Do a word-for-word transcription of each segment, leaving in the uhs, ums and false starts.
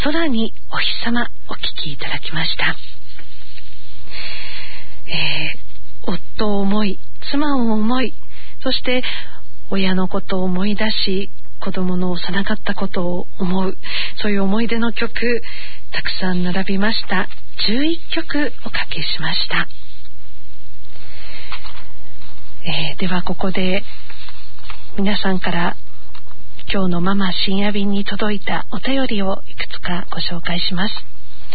空にお日様お聞きいただきました。えー、夫を思い、妻を思い、そして親のことを思い出し、子供の幼かったことを思う、そういう思い出の曲たくさん並びました。じゅういっきょくおかけしました。えー、ではここで皆さんから今日のママ深夜便に届いたお便りをいくつかご紹介します。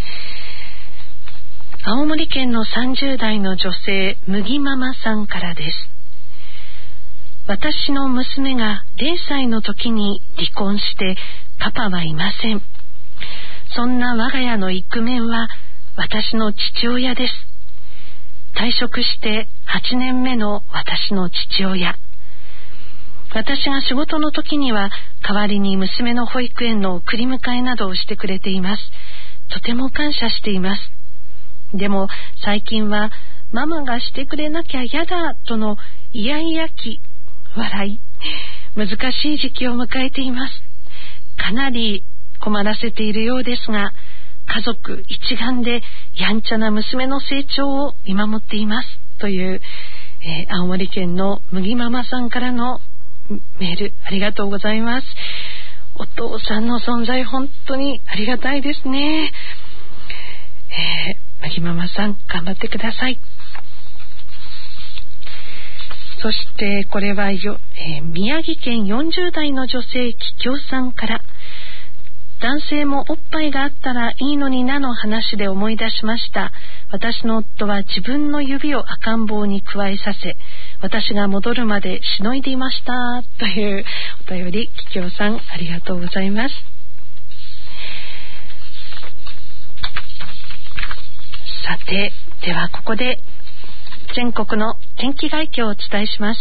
青森県のさんじゅう代の女性、麦ママさんからです。私の娘がれいさいの時に離婚してパパはいません。そんな我が家のイクメンは私の父親です。退職してはちねんめの私の父親。私が仕事の時には代わりに娘の保育園の送り迎えなどをしてくれています。とても感謝しています。でも最近はママがしてくれなきゃやだとのイヤイヤ期、笑い、難しい時期を迎えています。かなり困らせているようですが、家族一丸でやんちゃな娘の成長を見守っていますという、えー、青森県の麦ママさんからのメール、ありがとうございます。お父さんの存在本当にありがたいですね。えー、麦ママさん頑張ってください。そしてこれはよ、えー、宮城県よんじゅう代の女性、ききょうさんから、男性もおっぱいがあったらいいのになの話で思い出しました。私の夫は自分の指を赤ん坊にくわえさせ、私が戻るまでしのいでいましたというお便り、ききょうさんありがとうございます。さて、ではここで全国の天気概況をお伝えします。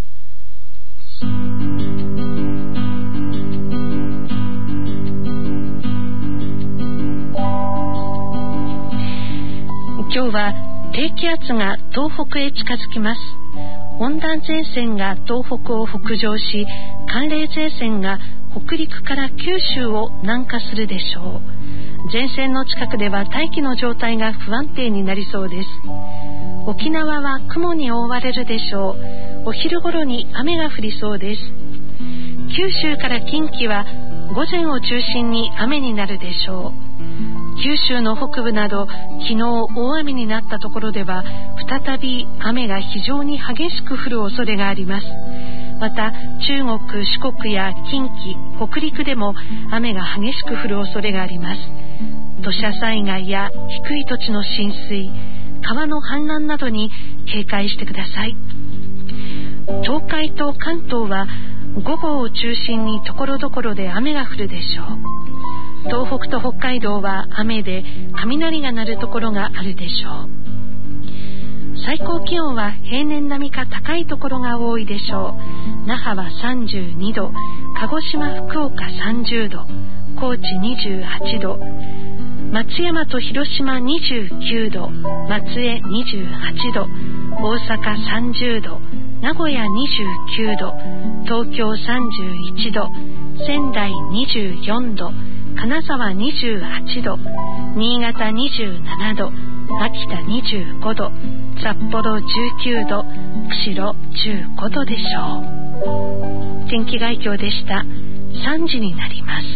今日は低気圧が東北へ近づきます。温暖前線が東北を北上し、寒冷前線が北陸から九州を南下するでしょう。前線の近くでは大気の状態が不安定になりそうです。沖縄は雲に覆われるでしょう。お昼頃に雨が降りそうです。九州から近畿は午前を中心に雨になるでしょう。九州の北部など昨日大雨になったところでは再び雨が非常に激しく降る恐れがあります。また中国、四国や近畿、北陸でも雨が激しく降る恐れがあります。土砂災害や低い土地の浸水、川の氾濫などに警戒してください。東海と関東は午後を中心に所々で雨が降るでしょう。東北と北海道は雨で雷が鳴るところがあるでしょう。最高気温は平年並みか高いところが多いでしょう。那覇はさんじゅうにど、鹿児島、福岡さんじゅうど、高知にじゅうはちど、松山と広島にじゅうきゅうど、松江にじゅうはちど、大阪さんじゅうど、名古屋にじゅうきゅうど、東京さんじゅういちど、仙台にじゅうよんど、金沢にじゅうはちど、新潟にじゅうななど、秋田にじゅうごど、札幌じゅうきゅうど、釧路じゅうごどでしょう。天気概況でした。さんじになります。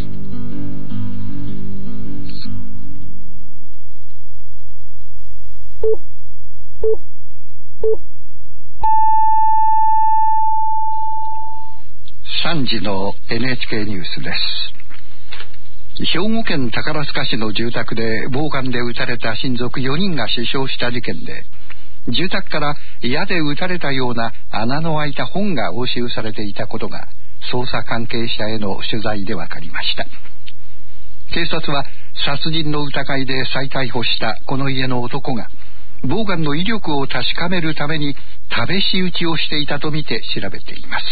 さんじの エヌエイチケー ニュースです。兵庫県宝塚市の住宅で暴漢で撃たれた親族よにんが死傷した事件で、住宅から矢で撃たれたような穴の開いた本が押収されていたことが捜査関係者への取材で分かりました。警察は殺人の疑いで再逮捕したこの家の男が暴漢の威力を確かめるために試し撃ちをしていたとみて調べています。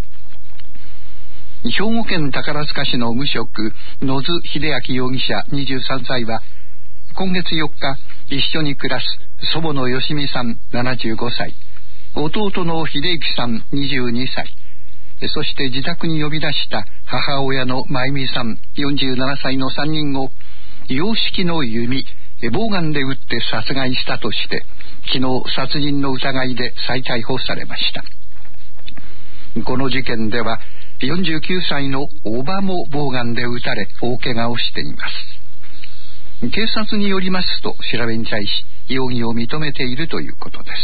兵庫県宝塚市の無職野津秀明容疑者にじゅうさんさいは今月よっか、一緒に暮らす祖母の吉美さんななじゅうごさい、弟の秀之さんにじゅうにさい、 そして自宅に呼び出した母親の真由美さんよんじゅうななさいのさんにんを洋式の弓、ボウガンで撃って殺害したとして昨日殺人の疑いで再逮捕されました。この事件ではよんじゅうきゅうさいの叔母もボウガンで撃たれ大怪我をしています。警察によりますと調べに対し容疑を認めているということです。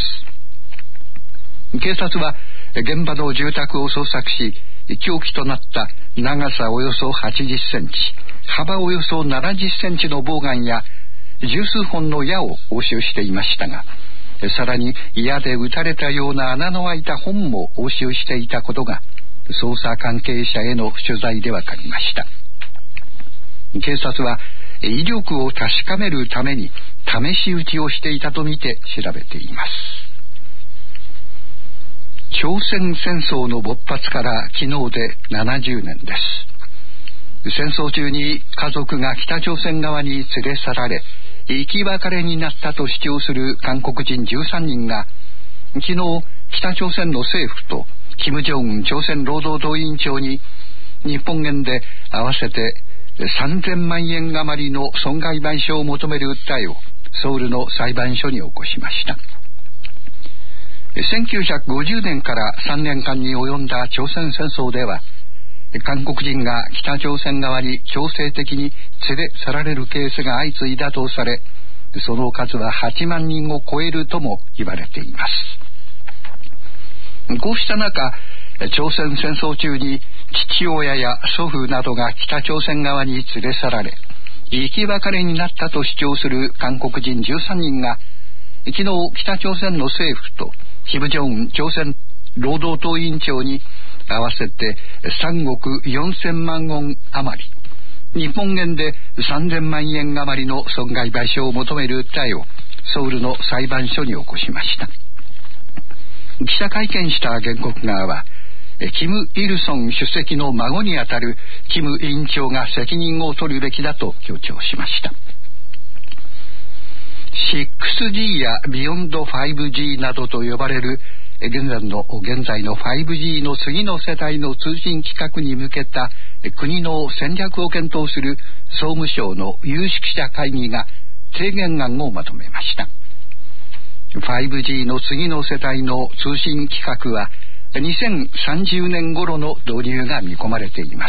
警察は現場の住宅を捜索し、凶器となった長さおよそはちじゅっセンチ、幅およそななじゅっセンチのボウガンや十数本の矢を押収していましたが、さらに矢で撃たれたような穴の開いた本も押収していたことが捜査関係者への取材で分かりました。警察は威力を確かめるために試し撃ちをしていたとみて調べています。朝鮮戦争の勃発から昨日でななじゅうねんです。戦争中に家族が北朝鮮側に連れ去られ生き別れになったと主張する韓国人じゅうさんにんが昨日北朝鮮の政府と金正恩朝鮮労働党委員長に日本円で合わせてさんぜんまんえん余りの損害賠償を求める訴えをソウルの裁判所に起こしました。せんきゅうひゃくごじゅうねんからさんねんかんに及んだ朝鮮戦争では韓国人が北朝鮮側に強制的に連れ去られるケースが相次いだとされ、その数ははちまんにんを超えるとも言われています。こうした中、朝鮮戦争中に父親や祖父などが北朝鮮側に連れ去られ生き別れになったと主張する韓国人じゅうさんにんが昨日北朝鮮の政府と金正恩朝鮮労働党委員長に合わせてさんおくよんせんまんウォン余り、日本円でさんぜんまんえん余りの損害賠償を求める訴えをソウルの裁判所に起こしました。記者会見した原告側はキム・イルソン主席の孫にあたるキム委員長が責任を取るべきだと強調しました。 シックスジー やビヨンド ファイブジー などと呼ばれる現在の現在の ファイブジー の次の世代の通信規格に向けた国の戦略を検討する総務省の有識者会議が提言案をまとめました。 ファイブジー の次の世代の通信規格はにせんさんじゅうねん頃の導入が見込まれています。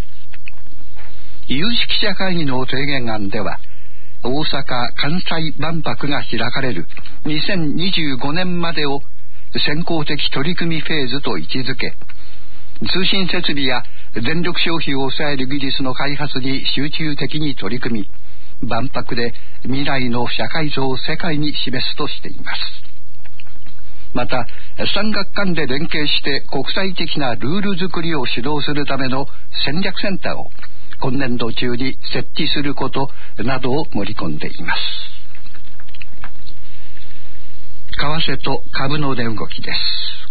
有識者会議の提言案では大阪・関西万博が開かれるにせんにじゅうごねんまでを先行的取り組みフェーズと位置づけ、通信設備や電力消費を抑える技術の開発に集中的に取り組み、万博で未来の社会像を世界に示すとしています。また産学間で連携して国際的なルール作りを主導するための戦略センターを今年度中に設置することなどを盛り込んでいます。為替と株の値動きです。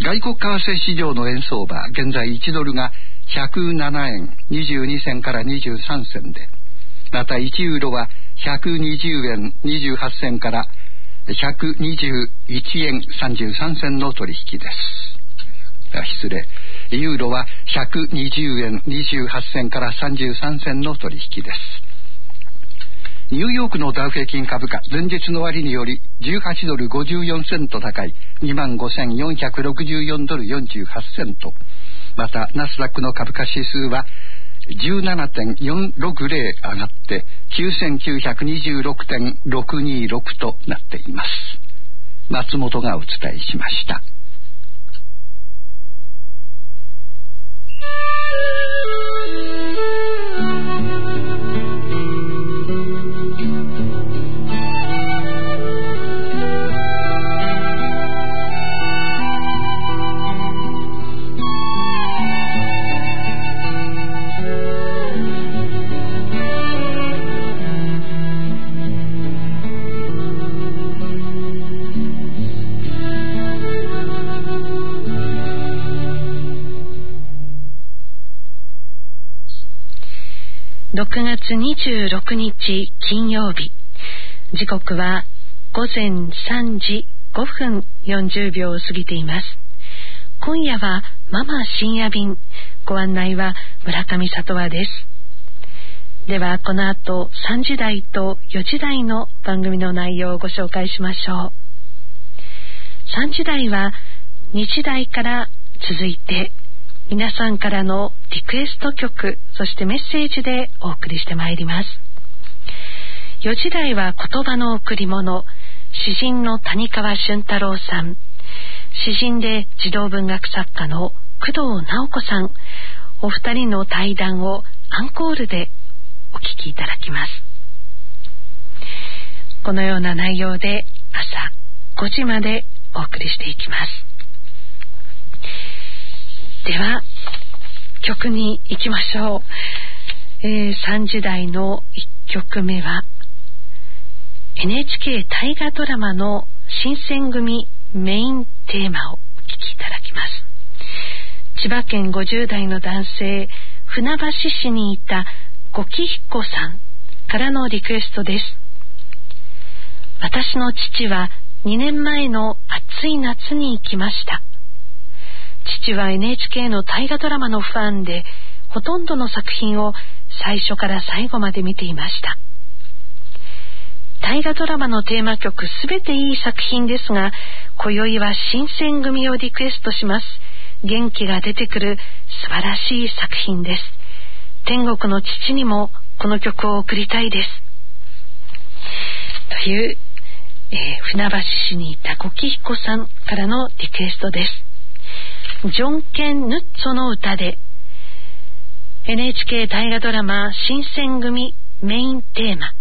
外国為替市場の円相場、現在いちドルがひゃくななえんにじゅうにせんからにじゅうさんせんで、またいちユーロはひゃくにじゅうえんにじゅうはっせんからひゃくにじゅういちえんさんじゅうさんせんの取引です。失礼、ユーロはひゃくにじゅうえんにじゅうはっせんからさんじゅうさんせんの取引です。ニューヨークのダウ平均株価、前日の終値よりじゅうはちドルごじゅうよんセント高い にまんごせんよんひゃくろくじゅうよんドルよんじゅうはちセント、またナスダックの株価指数は じゅうななてんよんろくゼロ 上がってきゅうせんきゅうひゃくにじゅうろくてんろくにろくとなっています。松本がお伝えしました。 ろくがつにじゅうろくにち金曜日、時刻はごぜんさんじごふんよんじゅうびょうを過ぎています。今夜はママ深夜便、ご案内は村上里和です。ではこの後さんじ台とよじ台の番組の内容をご紹介しましょう。さんじ台は日大から続いて皆さんからのリクエスト曲、そしてメッセージでお送りしてまいります。よじ台は言葉の贈り物、詩人の谷川俊太郎さん、詩人で児童文学作家の工藤直子さん、お二人の対談をアンコールでお聞きいただきます。このような内容で朝ごじまでお送りしていきます。では曲に行きましょう。えー、さんじ台のいっきょくめは エヌエイチケー 大河ドラマの新選組メインテーマをお聴きいただきます。千葉県ごじゅう代の男性、船橋市にいたごきひこさんからのリクエストです。私の父はにねんまえの暑い夏に行きました。父は エヌエイチケー の大河ドラマのファンで、ほとんどの作品を最初から最後まで見ていました。大河ドラマのテーマ曲すべていい作品ですが、今宵は新選組をリクエストします。元気が出てくる素晴らしい作品です。天国の父にもこの曲を贈りたいです。という、えー、船橋市にいたごきひこさんからのリクエストです。ジョンケン・ヌッツォの歌で エヌエイチケー 大河ドラマ新選組メインテーマ。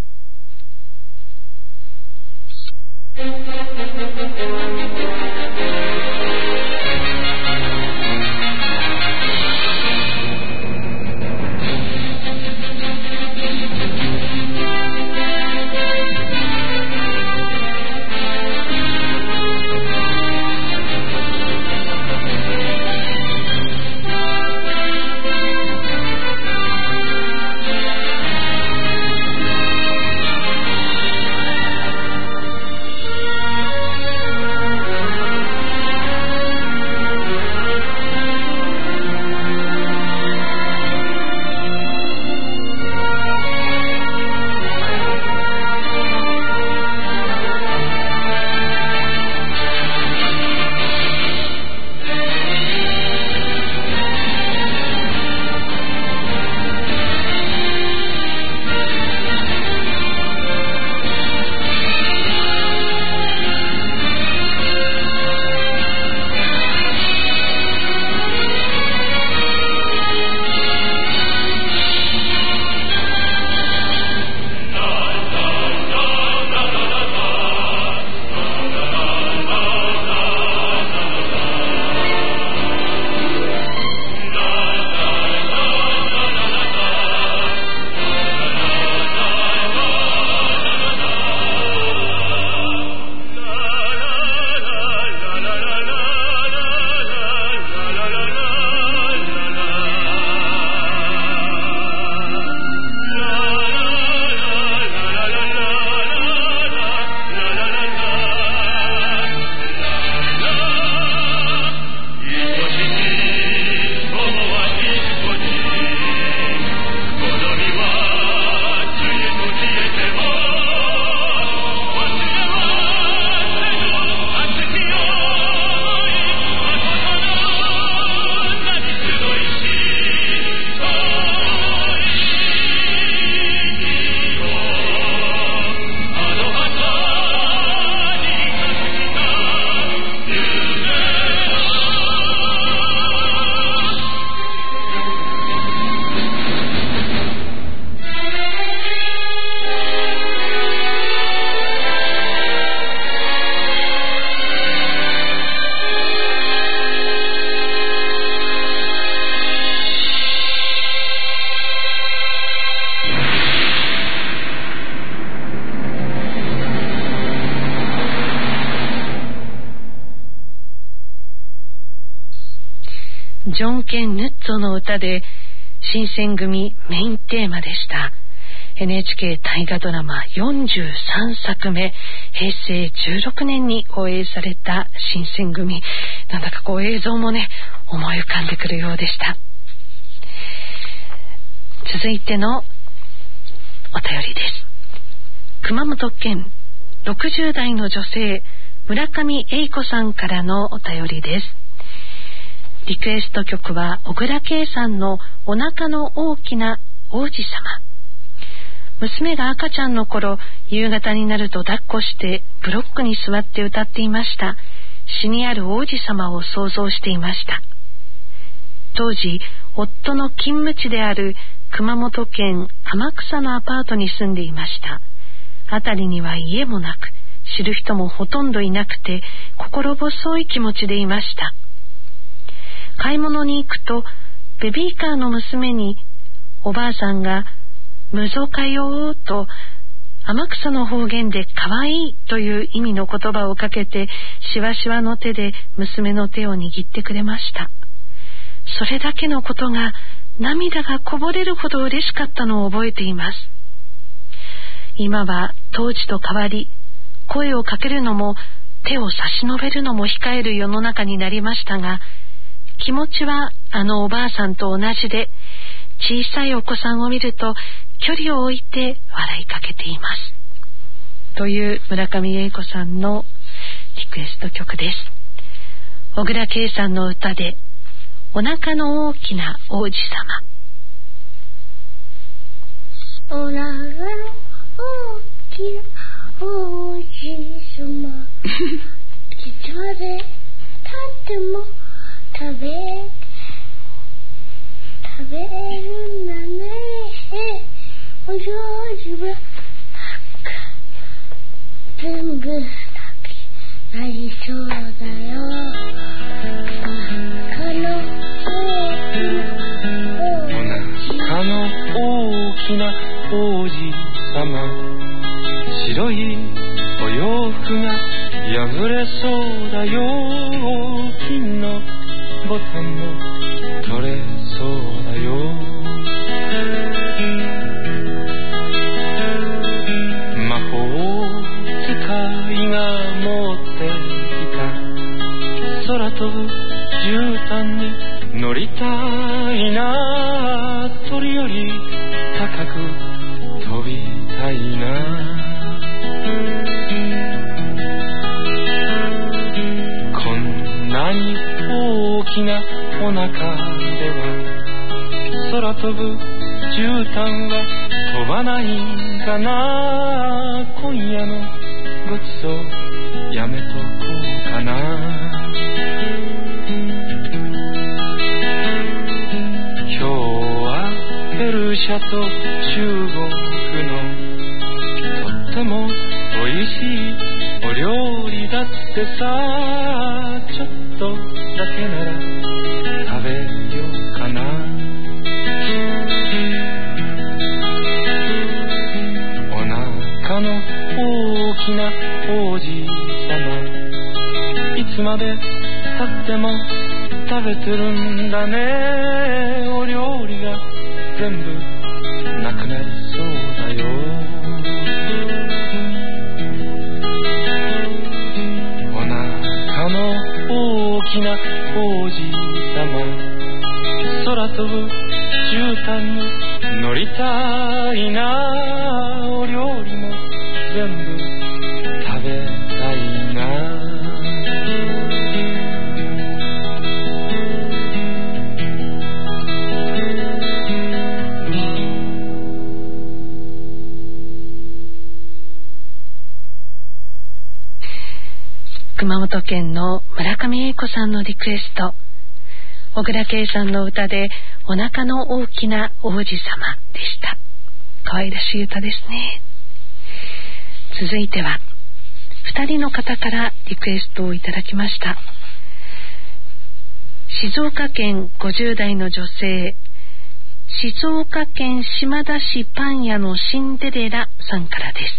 ジョンケン・ヌッツォの歌で新選組メインテーマでした。 エヌエイチケー 大河ドラマよんじゅうさんさくめ、平成じゅうろくねんに放映された新選組、なんだかこう映像もね思い浮かんでくるようでした。続いてのお便りです。熊本県ろくじゅう代の女性、村上英子さんからのお便りです。リクエスト曲は小倉圭さんのお腹の大きな王子様。娘が赤ちゃんの頃、夕方になると抱っこしてブロックに座って歌っていました。詩にある王子様を想像していました。当時、夫の勤務地である熊本県天草のアパートに住んでいました。辺りには家もなく、知る人もほとんどいなくて、心細い気持ちでいました。買い物に行くと、ベビーカーの娘におばあさんがむぞかよーと天草の方言でかわいいという意味の言葉をかけて、しわしわの手で娘の手を握ってくれました。それだけのことが涙がこぼれるほど嬉しかったのを覚えています。今は当時と変わり、声をかけるのも手を差し伸べるのも控える世の中になりましたが、気持ちはあのおばあさんと同じで、小さいお子さんを見ると距離を置いて笑いかけています。という村上英子さんのリクエスト曲です。小倉圭さんの歌で、お腹の大きな王子様。 お腹の大きな王子様いつまで経っても食べ食べるんだね。お上手は全部だけなりそうだよ。 大きな王子様、白いお洋服が破れそうだよ。金のボタンも取れそうだよ。魔法使いが持ってきた空飛ぶ絨毯に乗りたいな。鳥より高く飛びたいな。こんなに大きなお腹では空飛ぶ絨毯が飛ばないんかな。今夜のごちそうやめとこうかな。ペルシャと中国のとってもおいしいお料理だってさ。ちょっとだけなら食べようかな。お腹の大きな王子様、いつまで経っても食べてるんだね。お料理が全部なくなりそうだよ。お腹の大きな王子様、空飛ぶ絨毯に乗りたいな。お料理も全部食べたいな。 熊本県の村上英子さんのリクエスト、小倉圭さんの歌でお腹の大きな王子様でした。可愛らしい歌ですね。続いてはふたりの方からリクエストをいただきました。静岡県ごじゅう代の女性、静岡県島田市パン屋のシンデレラさんからです。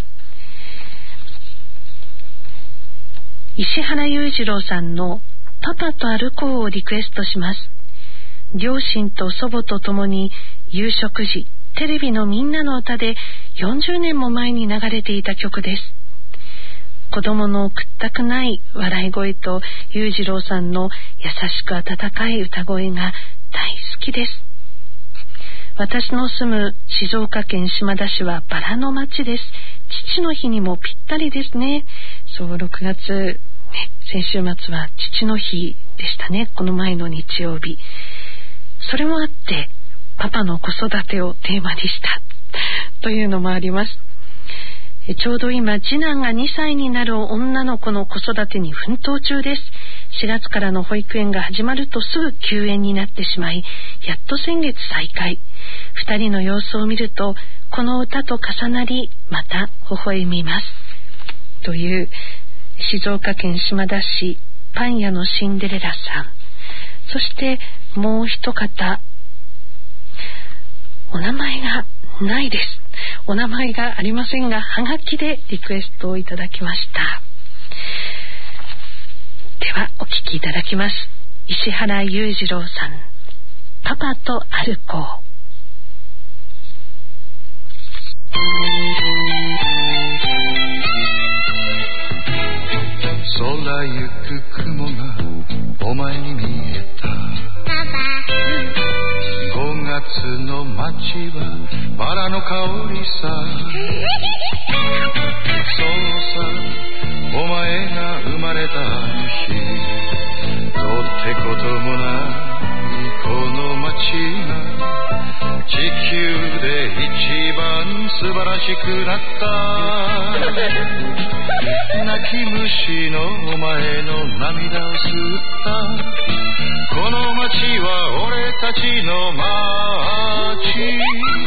石原裕次郎さんのパパと歩こうをリクエストします。両親と祖母と共に夕食時、テレビのみんなの歌でよんじゅうねんも前に流れていた曲です。 子供の屈託ない笑い声と裕次郎さんの優しく温かい歌声が大好きです。私の住む静岡県島田市はバラの町です。父の日にもぴったりですね。そうろくがつ、ね、先週末は父の日でしたね。この前の日曜日。それもあってパパの子育てをテーマにしたというのもあります。ちょうど今次男がにさいになる女の子の子育てに奮闘中です。しがつからの保育園が始まるとすぐ休園になってしまい、やっと先月再開。二人の様子を見るとこの歌と重なりまた微笑みますという静岡県島田市パン屋のシンデレラさん。そしてもう一方、お名前がないです。お名前がありませんが、はがきでリクエストをいただきました。ではお聞きいただきます。石原裕次郎さん、パパと歩こう。 空ゆく雲がお前に見えた。ごがつの街はバラの香りさ。そうさ、お前が生まれたあの日、どうってこともないこの街が地球で一番素晴らしくなった。泣き虫のお前の涙を吸ったこの街は俺たちの街。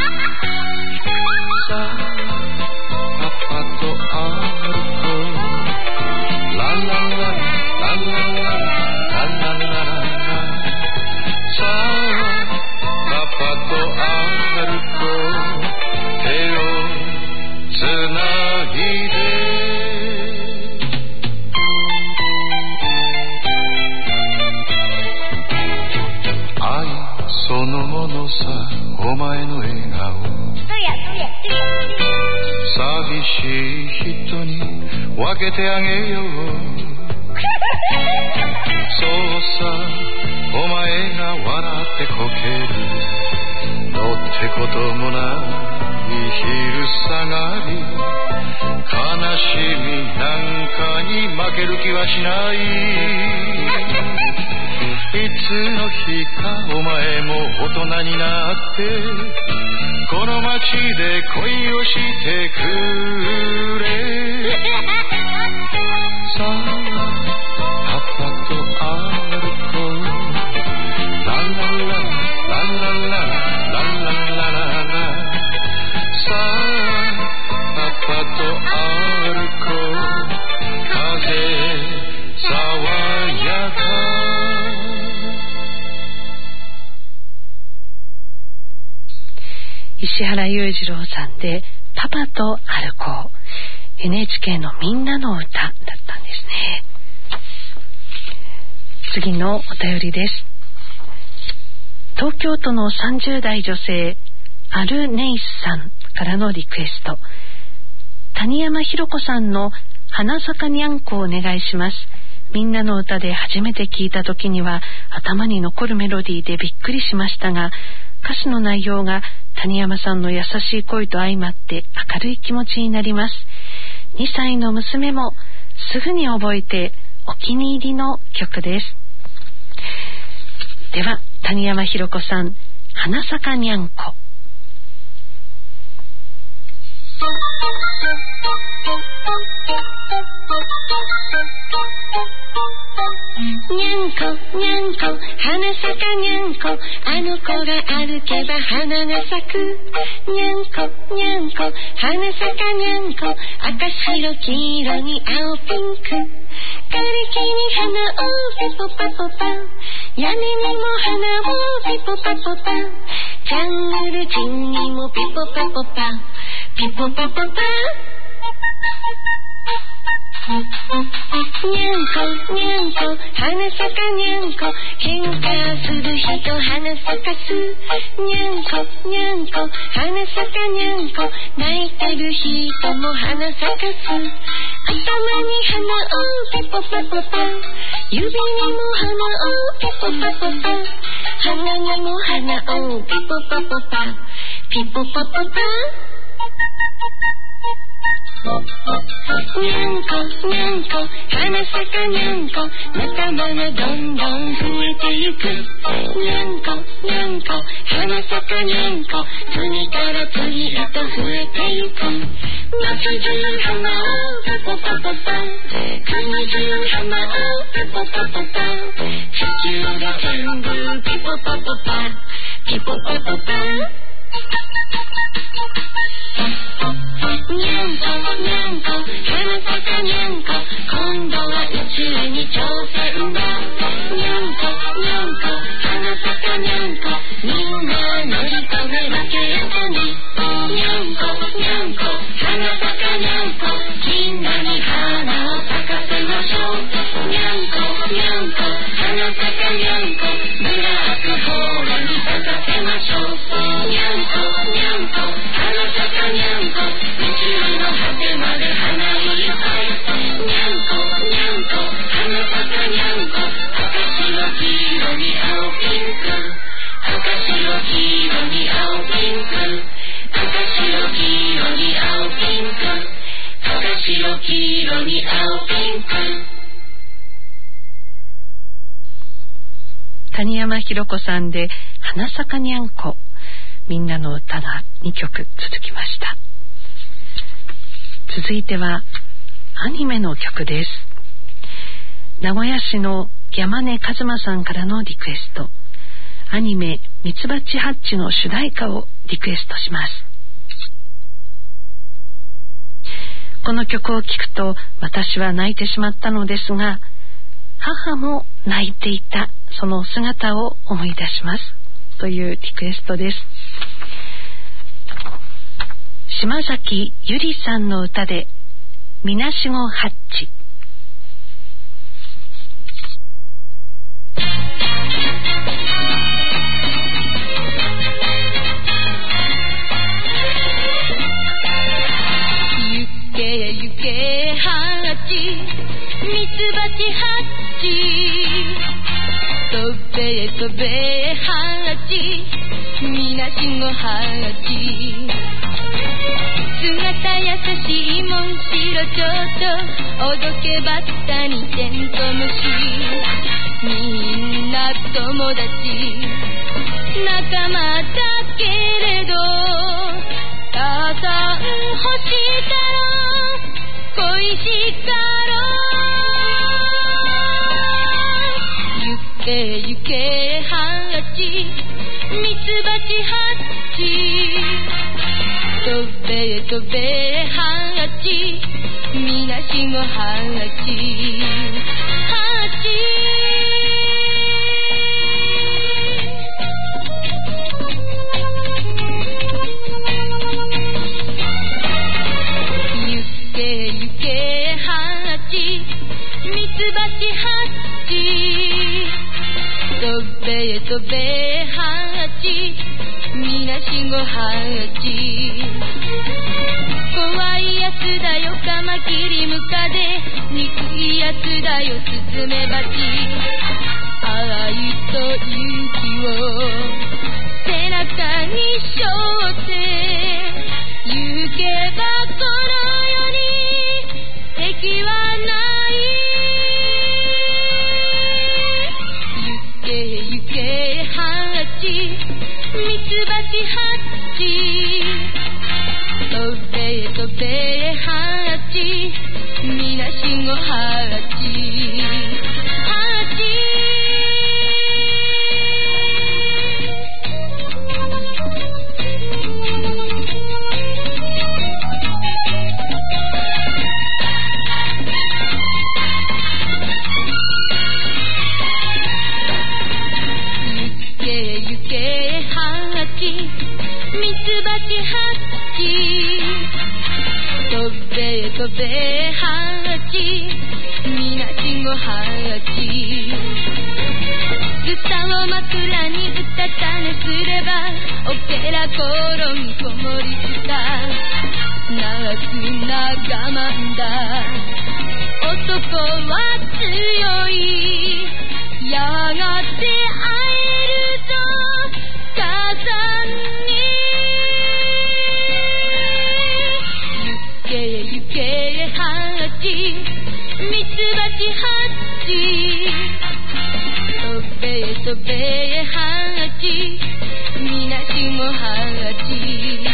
さあパパと歩こう。ララララララララララ。さあパパと歩こう。手をつないで。そのものさ、お前の笑顔。寂しい人に分けてあげよう。そうさ、お前が笑ってこけるどうってこともない昼下がり。悲しみなんかに負ける気はしない。いつの日かお前も大人になってこの街で恋をしてくれ。さあパパと歩こう。ラララララララララララ。さあパパと歩こう。風爽やか。 石原裕次郎さんでパパと歩こう。 エヌエイチケー のみんなの歌だったんですね。次のお便りです。東京都のさんじゅう代女性アルネイスさんからのリクエスト。谷山ひろ子さんの花坂にゃんこをお願いします。みんなの歌で初めて聞いた時には頭に残るメロディーでびっくりしましたが、歌詞の内容が谷山さんの優しい声と相まって明るい気持ちになります。にさいの娘もすぐに覚えてお気に入りの曲です。では谷山ひろ子さん、花坂にゃんこ。 にゃんこにゃんこ花坂にゃんこ、あの子が歩けば花が咲く。にゃんこにゃんこ花坂にゃんこ、赤白黄色に青ピンク。枯れ木に花をピポパポパ、屋根にも花をピポパポパ、ジャングル地にもピポパポパ、ピポパポパ。にゃんこにゃんこ花坂にゃんこ、喧嘩する人花咲かす。にゃんこにゃんこ花坂にゃんこ、泣いてる人も花咲かす。 に花をピポパポパ、指にも花をピポパポパ、鼻にも花をピポパポパ、ピポパポパ。にゃんこにゃんこ花咲かにゃんこ、仲間がどんどん増えてゆく。にゃんこにゃんこ花咲かにゃんこ、次から次へと増えてゆく。夏中花をピポパポパ、国中花をピポパポパ、地球が全部ピポパポパ、ピポパポパ。にゃんこにゃんこ花咲かにゃんこ、今度は宇宙に挑戦だ。にゃんこにゃんこ花咲かにゃんこ、みんな乗り込めロケットに。にゃんこにゃんこ花咲かにゃんこ、みんなに花を咲かせましょう。にゃんこにゃんこ花咲かにゃんこ、ブラックホールに咲かせましょう。にゃんこにゃんこ花咲かにゃんこ、宇宙の果てまで花いっぱい。にゃんこにゃんこ花咲かにゃんこ、赤白黄色に青ピンク、赤白黄色に青ピンク、赤白黄色に青ピンク、赤白黄色に青ピンク。 谷山ひろ子さんで花咲かにゃんこ、みんなの歌がにきょく続きました。続いてはアニメの曲です。名古屋市の山根和馬さんからのリクエスト、アニメミツバチハッチの主題歌をリクエストします。この曲を聴くと私は泣いてしまったのですが、母も泣いていたその姿を思い出しますというリクエストです。島崎ゆりさんの歌でみなしごハッチ。 ゆけゆけハッチ、ミツバチハッチ、飛べ飛べハッチ、みなしごハッチ。姿優しいモンシロチョウとおどけバッタにテントウムシ、みんな友達仲間だけれど、たさん欲したろ恋したろ。ゆけゆけハッチ、ミツバチハッチ、飛べ飛べハッチ、みなしごハッチ、ハッチ。ゆけゆけハッチ、ミツバチハッチ、飛べ飛べハッチ、みなしごハッチ。怖いやつだよカマキリムカデ、憎いやつだよスズメバチ。愛と勇気を背中に背負って行けばこの世に敵はない。行け行けハッチ、ミツバチハッチ、飛べ飛べハッチ、みなしごハッチ、ハッチ。ゆけゆけハッチ、ミツバチハッチ、飛べ飛べハッチ、みなしごハッチ。歌を枕にうたた寝すればオケラ心にこもりした泣くな我慢だ男は強いやがて会えるぞ母さんに行け行けハチミツバチハチ飛べ飛べハチみなしもハチ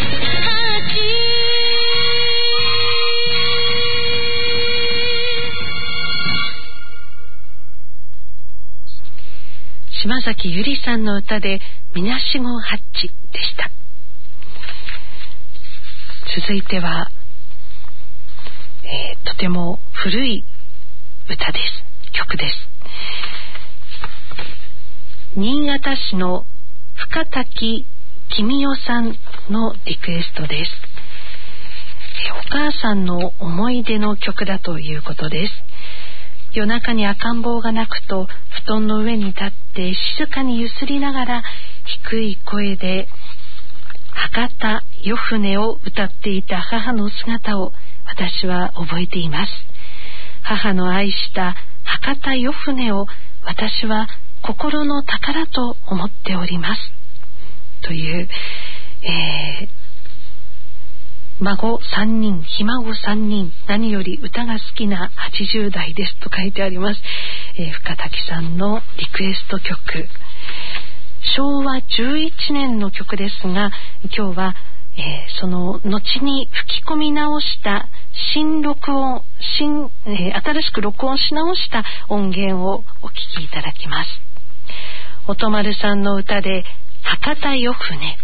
島崎ゆりさんの歌でみなしごハッチでした。続いては、えー、とても古い歌です。曲です。新潟市の深滝君代さんのリクエストです。お母さんの思い出の曲だということです。夜中に赤ん坊が泣くと布団の上に立って静かにゆすりながら低い声で博多夜船を歌っていた母の姿を私は覚えています。母の愛した博多夜船を私は心の宝と思っておりますという、えー孫さんにん、ひ孫さんにん、何より歌が好きなはちじゅう代ですと書いてあります。えー、深滝さんのリクエスト曲、しょうわじゅういちねんの曲ですが、今日は、えー、その後に吹き込み直した新録音、新、えー、新しく録音し直した音源をお聴きいただきます。音丸さんの歌で博多夜船。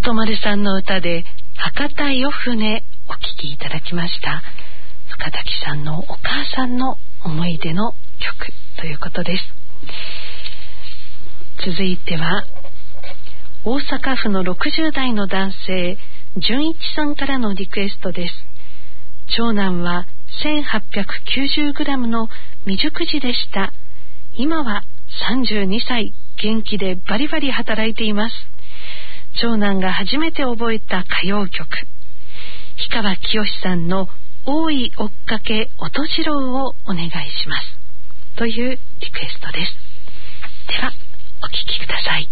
元丸さんの歌で博多夜船お聴きいただきました。深滝さんのお母さんの思い出の曲ということです。続いては大阪府のろくじゅう代の男性純一さんからのリクエストです。長男は せんはっぴゃくきゅうじゅうグラム の未熟児でした。今はさんじゅうにさい、元気でバリバリ働いています。長男が初めて覚えた歌謡曲、氷川きよしさんの大い追っかけ音次郎をお願いしますというリクエストです。ではお聴きください。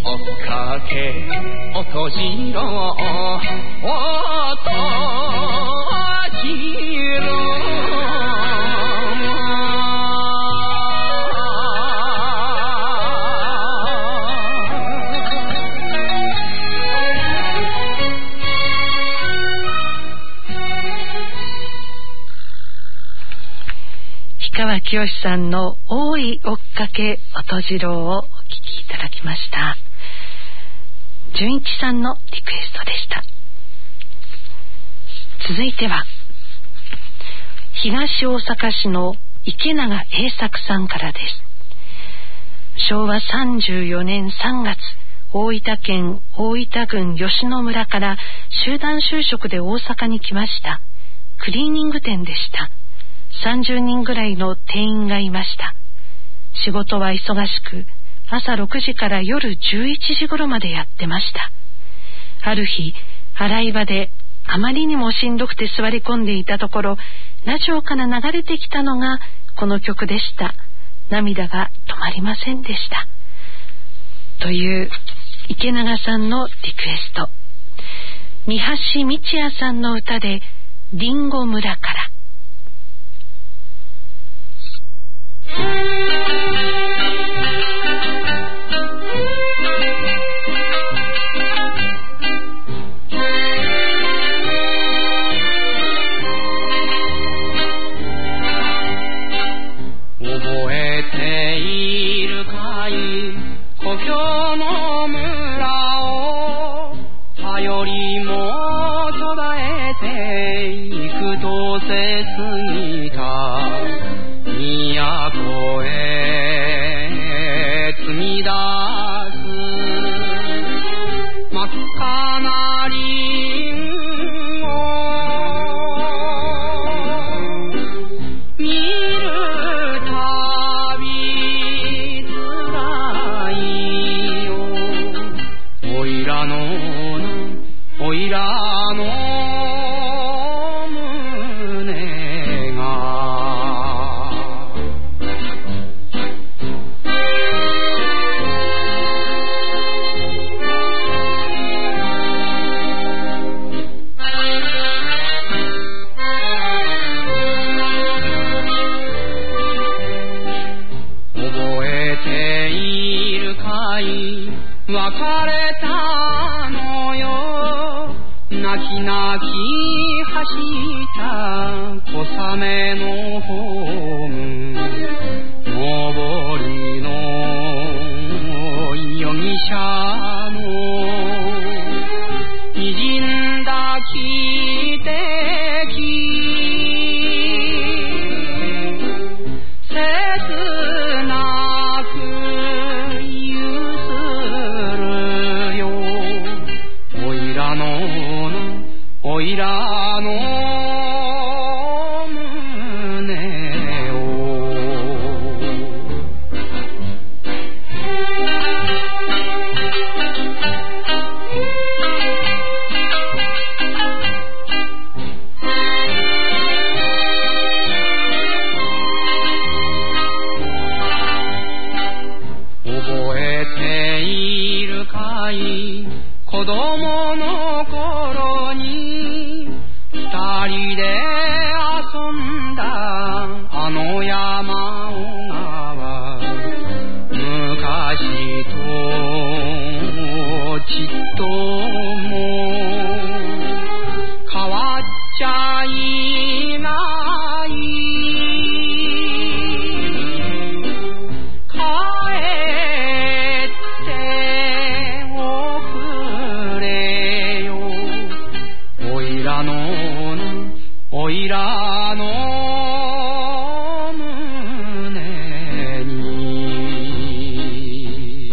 追っかけおとじろおとじろ氷川きよしさんの大い追っかけおとじろをお聴きいただきました。純一さんのリクエストでした。続いては東大阪市の池永栄作さんからです。しょうわさんじゅうよねんさんがつ、大分県大分郡吉野村から集団就職で大阪に来ました。クリーニング店でした。さんじゅうにんぐらいの店員がいました。仕事は忙しく、朝ろくじから夜じゅういちじ頃までやってました。ある日、洗い場であまりにもしんどくて座り込んでいたところ、ラジオから流れてきたのがこの曲でした。涙が止まりませんでした。という池永さんのリクエスト。三橋道也さんの歌でりんご村から。 覚えているかい故郷の村を頼りも途絶えていくとせすぎた都へ積み出す真っ赤なリンゴ見るたびつらいよおいらのおいらの別れたのよ泣き泣き走った小雨のホーム上りの容疑者の滲んだ汽笛切なくおいらの胸を覚えているかい子供の頃に二人で遊んだあの山小川昔とちっとも変わっちゃいない帰っておくれよおいらのおいらの胸に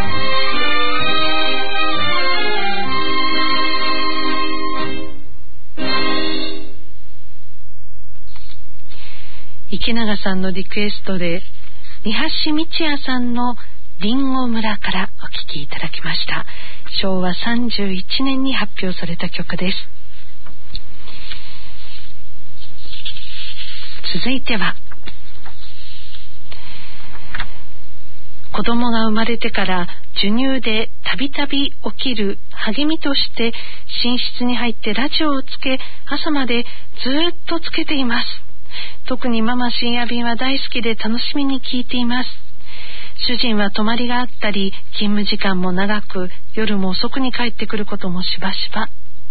池永さんのリクエストで三橋道也さんのりんご村からお聴きいただきました。しょうわさんじゅういちねんに発表された曲です。続いては子供が生まれてから授乳でたびたび起きる励みとして寝室に入ってラジオをつけ、朝までずっとつけています。特にママ深夜便は大好きで楽しみに聞いています。主人は泊まりがあったり勤務時間も長く、夜も遅くに帰ってくることもしばしば、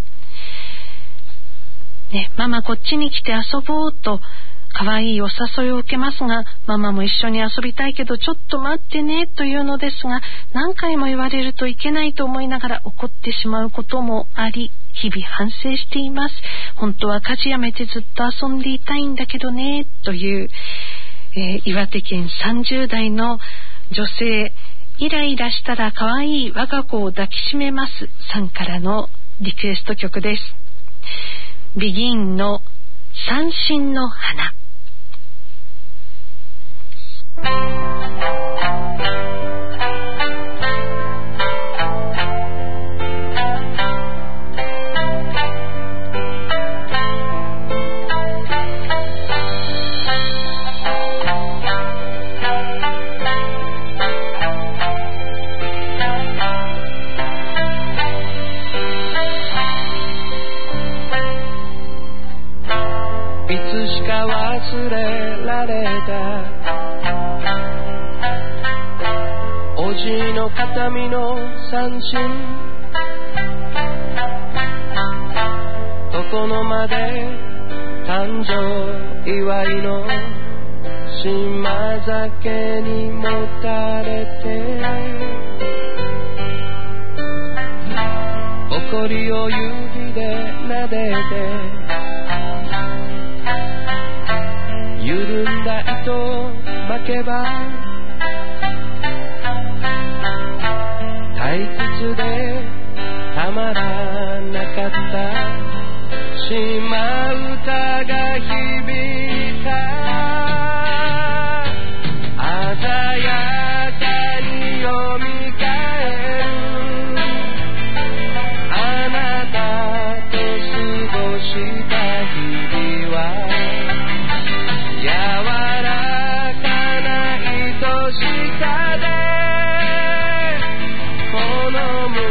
ね、ママこっちに来て遊ぼうとかわいいお誘いを受けますが、ママも一緒に遊びたいけどちょっと待ってねというのですが、何回も言われるといけないと思いながら怒ってしまうこともあり、日々反省しています。本当は家事やめてずっと遊んでいたいんだけどねという、えー、岩手県さんじゅう代の女性、イライラしたらかわいい我が子を抱きしめますさんからのリクエスト曲です。ビギンの三振の花。 忘れられたおじの形見の三振、床の間で誕生祝いの島酒にもたれて、ほこりを指で撫でて、緩んだ糸巻けば退屈でたまらなかった島唄が響いた。鮮やかによみがえるあなたと過ごした日々は、柔らかな愛しさでこの胸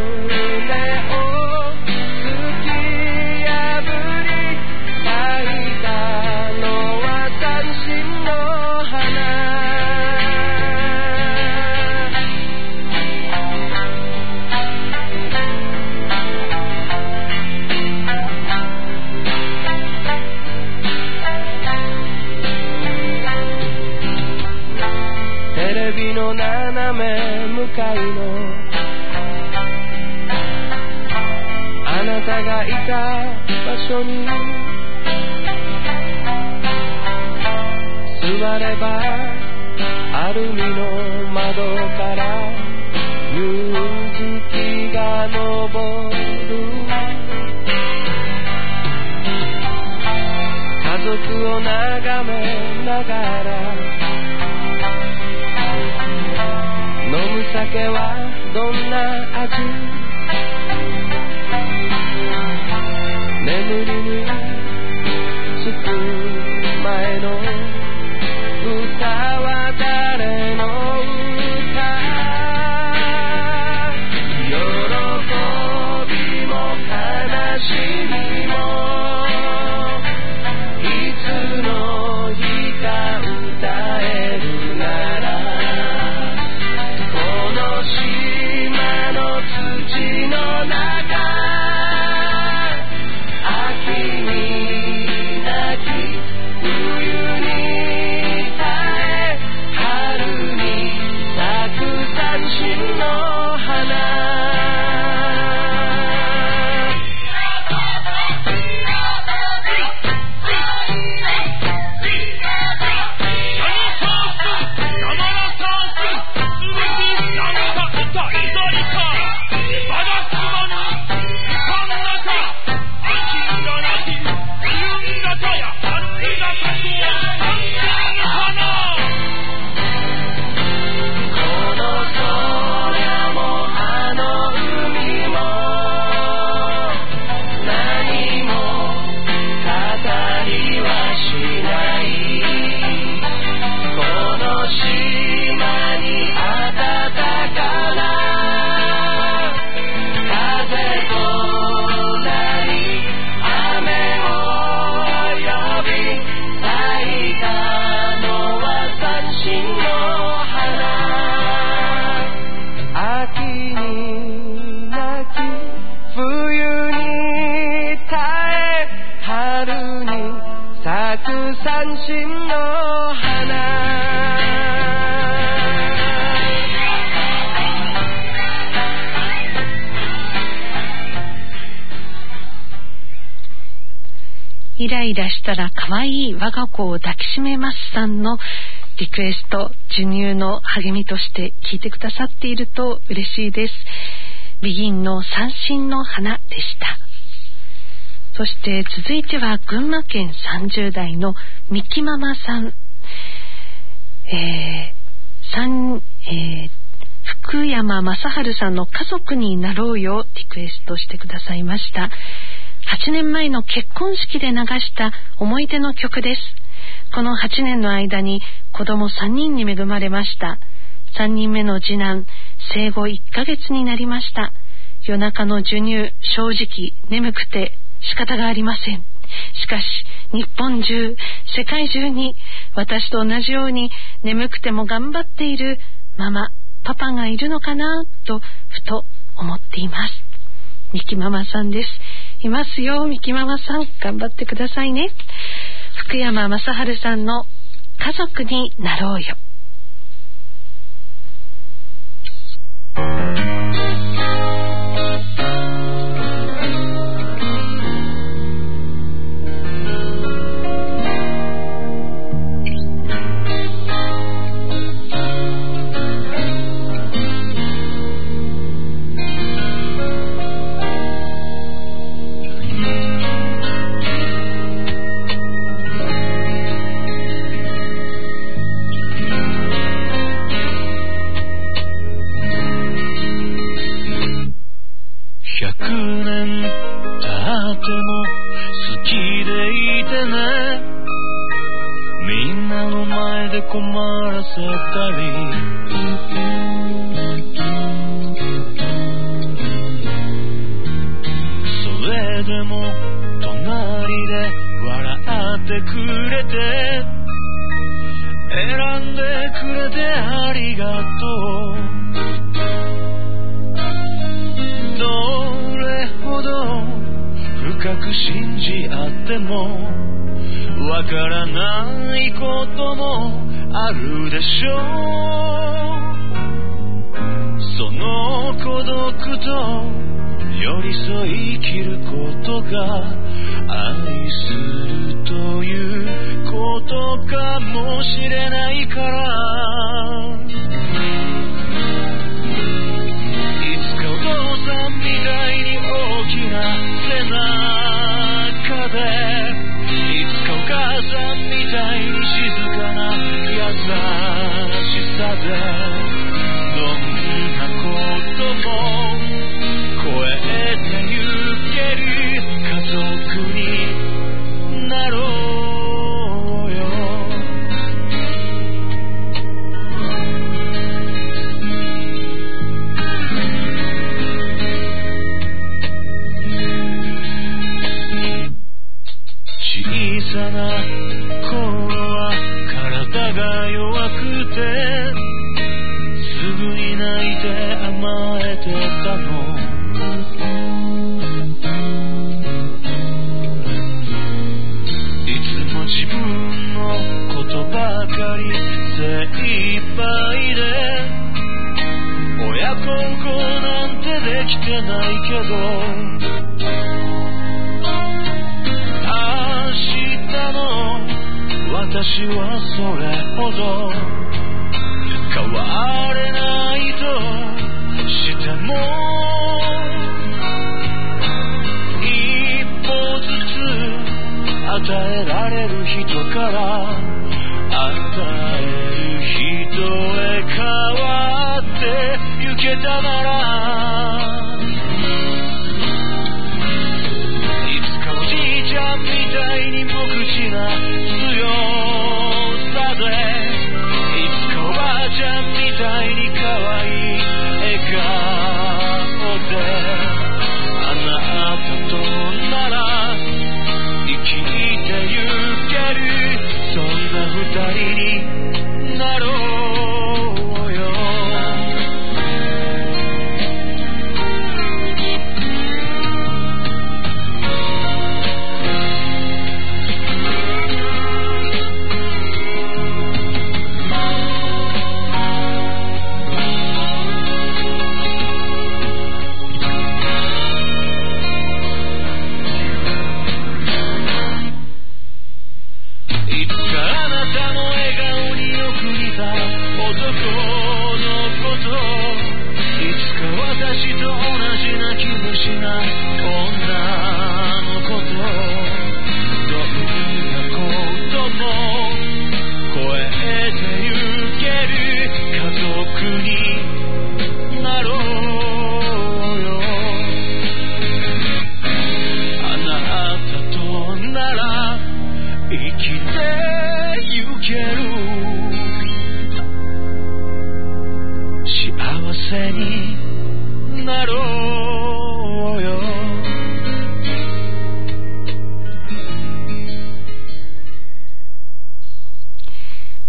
を突き破り、咲いたのは三振の花。テレビの斜め向かいのあなたがいた場所に座れば、アルミの窓から夕月が昇る。家族を眺めながら飲む酒はどんな味、眠りにつく前の歌は誰の歌、喜びも悲しみもいつの日か歌えるなら、島の土に咲く三振の花。 イライラしたら可愛い我が子を抱きしめますさんのリクエスト、授乳の励みとして聞いてくださっていると嬉しいです。ビギンの三振の花でした。そして続いては群馬県さんじゅう代のミキママさん、えーさんえー、福山雅治さんの家族になろうよリクエストしてくださいました。はちねんまえの結婚式で流した思い出の曲です。このはちねんの間に子供さんにんに恵まれました。さんにんめの次男、生後いっかげつになりました。夜中の授乳、正直眠くて仕方がありません。しかし日本中、世界中に私と同じように眠くても頑張っているママ、パパがいるのかなとふと思っています。ミキママさんです。いますよ、ミキママさん、頑張ってくださいね。福山雅治さんの家族になろうよ。 困らせたり、それでも隣で笑ってくれて、選んでくれてありがとう。どれほど深く信じ合ってもわからないこともあるでしょう。その孤独と寄り添い生きることが愛するということかもしれないから、いつかお父さんみたいに大きな背中で、お母さんみたいに静かな優しさで、どんなことも超えてゆける家族になろうよ。小さな頃は体が弱くて、すぐに泣いて甘えてたの。いつも自分のことばかり精一杯で、親孝行なんてできてないけど、私はそれほど変われないとしても、一歩ずつ与えられる人から与える人へ変わってゆけたなら、いつかおじいちゃんみたいに無口な強さで、いつかおばあちゃんみたいに可愛い笑顔で、あなたとなら生きてゆける、そんな二人になろうよ。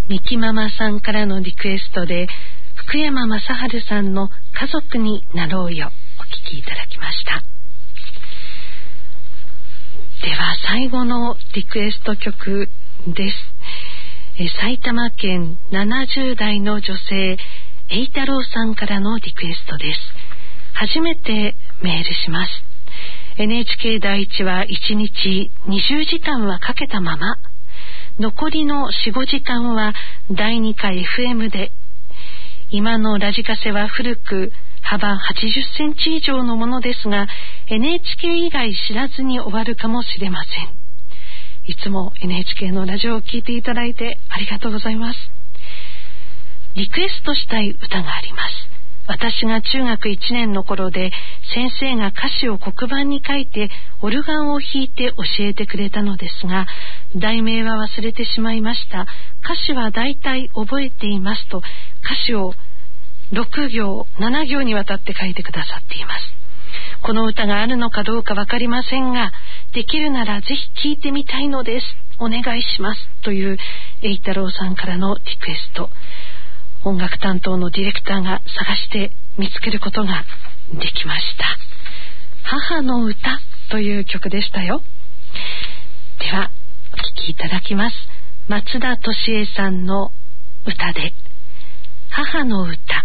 みきママさんからのリクエストで福山雅治さんの家族になろうよお聴きいただきました。では最後のリクエスト曲です。え埼玉県ななじゅう代の女性栄太郎さんからのリクエストです。初めてメールします。 エヌエイチケー 第一はいちにちにじゅうじかんはかけたまま、残りの よん、ごじかんはだいにか エフエム で、今のラジカセは古く幅はちじゅっセンチ以上のものですが エヌエイチケー 以外知らずに終わるかもしれません。いつも エヌエイチケー のラジオを聞いていただいてありがとうございます。リクエストしたい歌があります。私が中学いちねんの頃で先生が歌詞を黒板に書いてオルガンを弾いて教えてくれたのですが、題名は忘れてしまいました。歌詞はだいたい覚えていますと歌詞をろく行なな行にわたって書いてくださっています。この歌があるのかどうかわかりませんが、できるならぜひ聴いてみたいのです、お願いしますという栄太郎さんからのリクエスト、音楽担当のディレクターが探して見つけることができました。母の歌という曲でしたよ。ではお聴きいただきます。松田俊恵さんの歌で母の歌。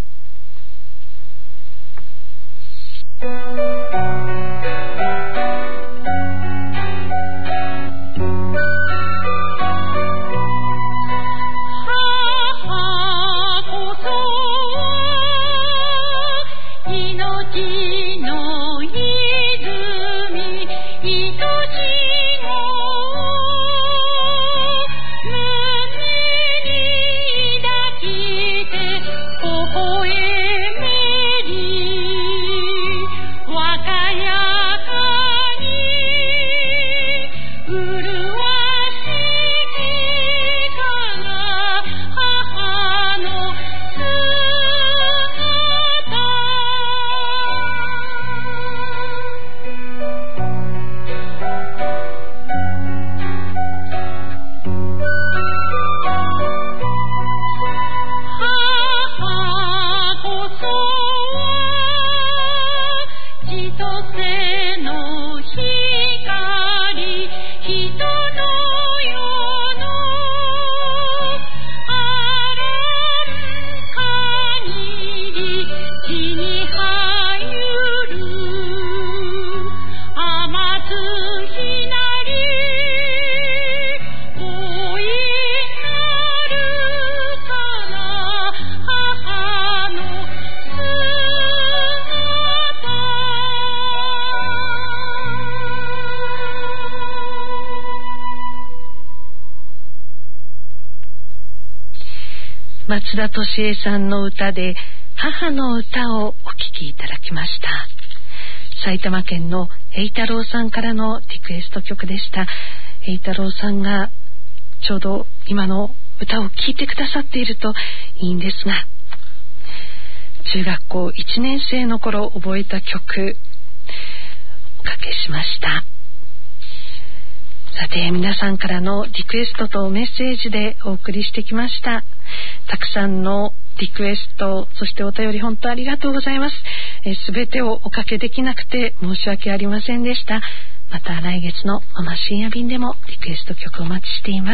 松田俊恵さんの歌で母の歌をお聴きいただきました。埼玉県の栄太郎さんからのリクエスト曲でした。栄太郎さんがちょうど今の歌を聴いてくださっているといいんですが、中学校いちねん生の頃覚えた曲おかけしました。さて皆さんからのリクエストとメッセージでお送りしてきました。たくさんのリクエスト、そしてお便り本当ありがとうございます。すべてをおかけできなくて申し訳ありませんでした。また来月のママ深夜便でもリクエスト曲お待ちしています。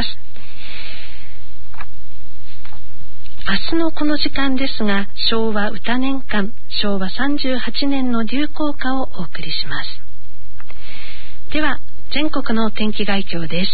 明日のこの時間ですが、昭和歌年間しょうわさんじゅうはちねんの流行歌をお送りします。では全国の天気概況です。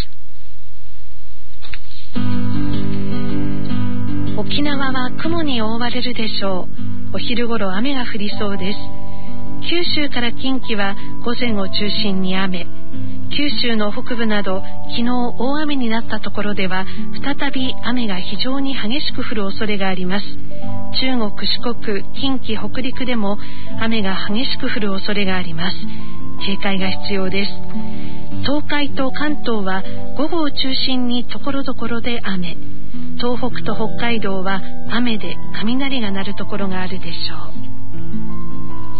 沖縄は雲に覆われるでしょう。お昼ごろ雨が降りそうです。九州から近畿は午前を中心に雨。九州の北部など昨日大雨になったところでは再び雨が非常に激しく降る恐れがあります。中国、四国、近畿、北陸でも雨が激しく降る恐れがあります。警戒が必要です。東海と関東は午後を中心にところどころで雨。東北と北海道は雨で雷が鳴るところがあるでしょ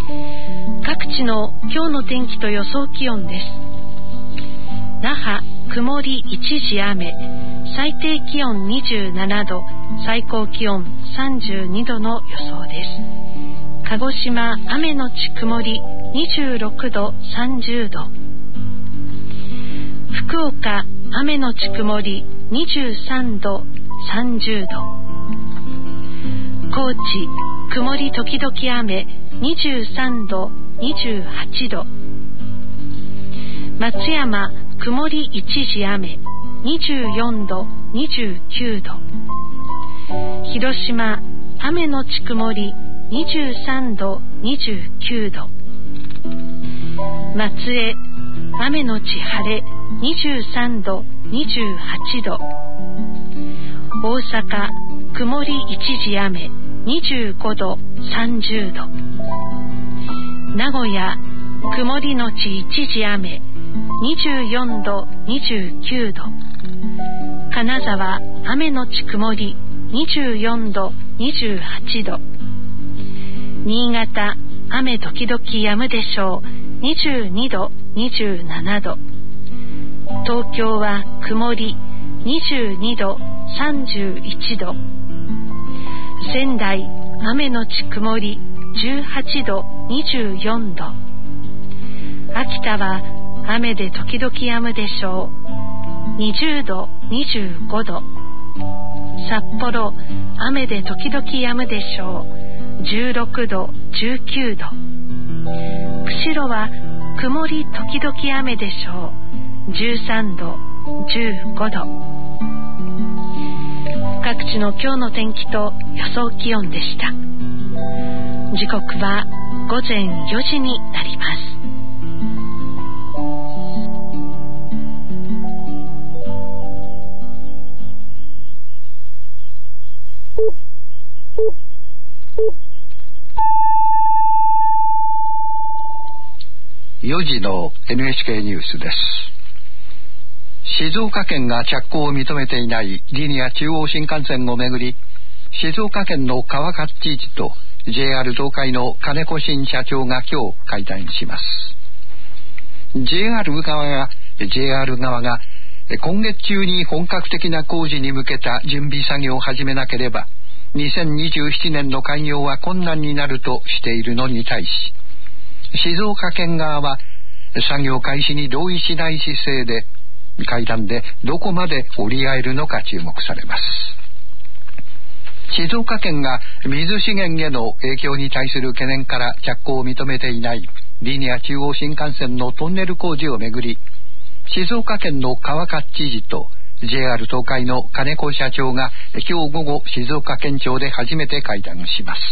う。各地の今日の天気と予想気温です。那覇、 曇り一時雨、最低気温にじゅうななど、最高気温さんじゅうにどの予想です。鹿児島雨のち曇りにじゅうろくどさんじゅうど、福岡雨のち曇りにじゅうさんどさんじゅうど、高知曇り時々雨にじゅうさんどにじゅうはちど、松山曇り一時雨にじゅうよんどにじゅうきゅうど、広島雨のち曇りにじゅうさんどにじゅうきゅうど、松江雨のち晴れにじゅうさんどにじゅうはちど、大阪曇り一時雨にじゅうごどさんじゅうど、名古屋曇りのち一時雨にじゅうよんどにじゅうきゅうど、金沢雨のち曇りにじゅうよんどにじゅうはちど、新潟雨時々止むでしょうにじゅうにどにじゅうななど、東京は曇りにじゅうにどさんじゅういちど、仙台雨のち曇りじゅうはちどにじゅうよんど、秋田は雨で時々止むでしょうにじゅうどにじゅうごど、札幌雨で時々止むでしょうじゅうろくどじゅうきゅうど、釧路は曇り時々雨でしょうじゅうさんどじゅうごど。各地の今日の天気と予想気温でした。時刻はごぜんよじになります。 よじの エヌエイチケー ニュースです。静岡県が着工を認めていないリニア中央新幹線をめぐり、静岡県の川勝知事と ジェイアール 東海の金子慎社長が今日会談します。 ジェイアール 側が ジェイアール 側が今月中に本格的な工事に向けた準備作業を始めなければにせんにじゅうななねんの開業は困難になるとしているのに対し、静岡県側は作業開始に同意しない姿勢で、会談でどこまで折り合えるのか注目されます。静岡県が水資源への影響に対する懸念から着工を認めていないリニア中央新幹線のトンネル工事をめぐり、静岡県の川勝知事と ジェイアール 東海の金子社長が今日午後静岡県庁で初めて会談します。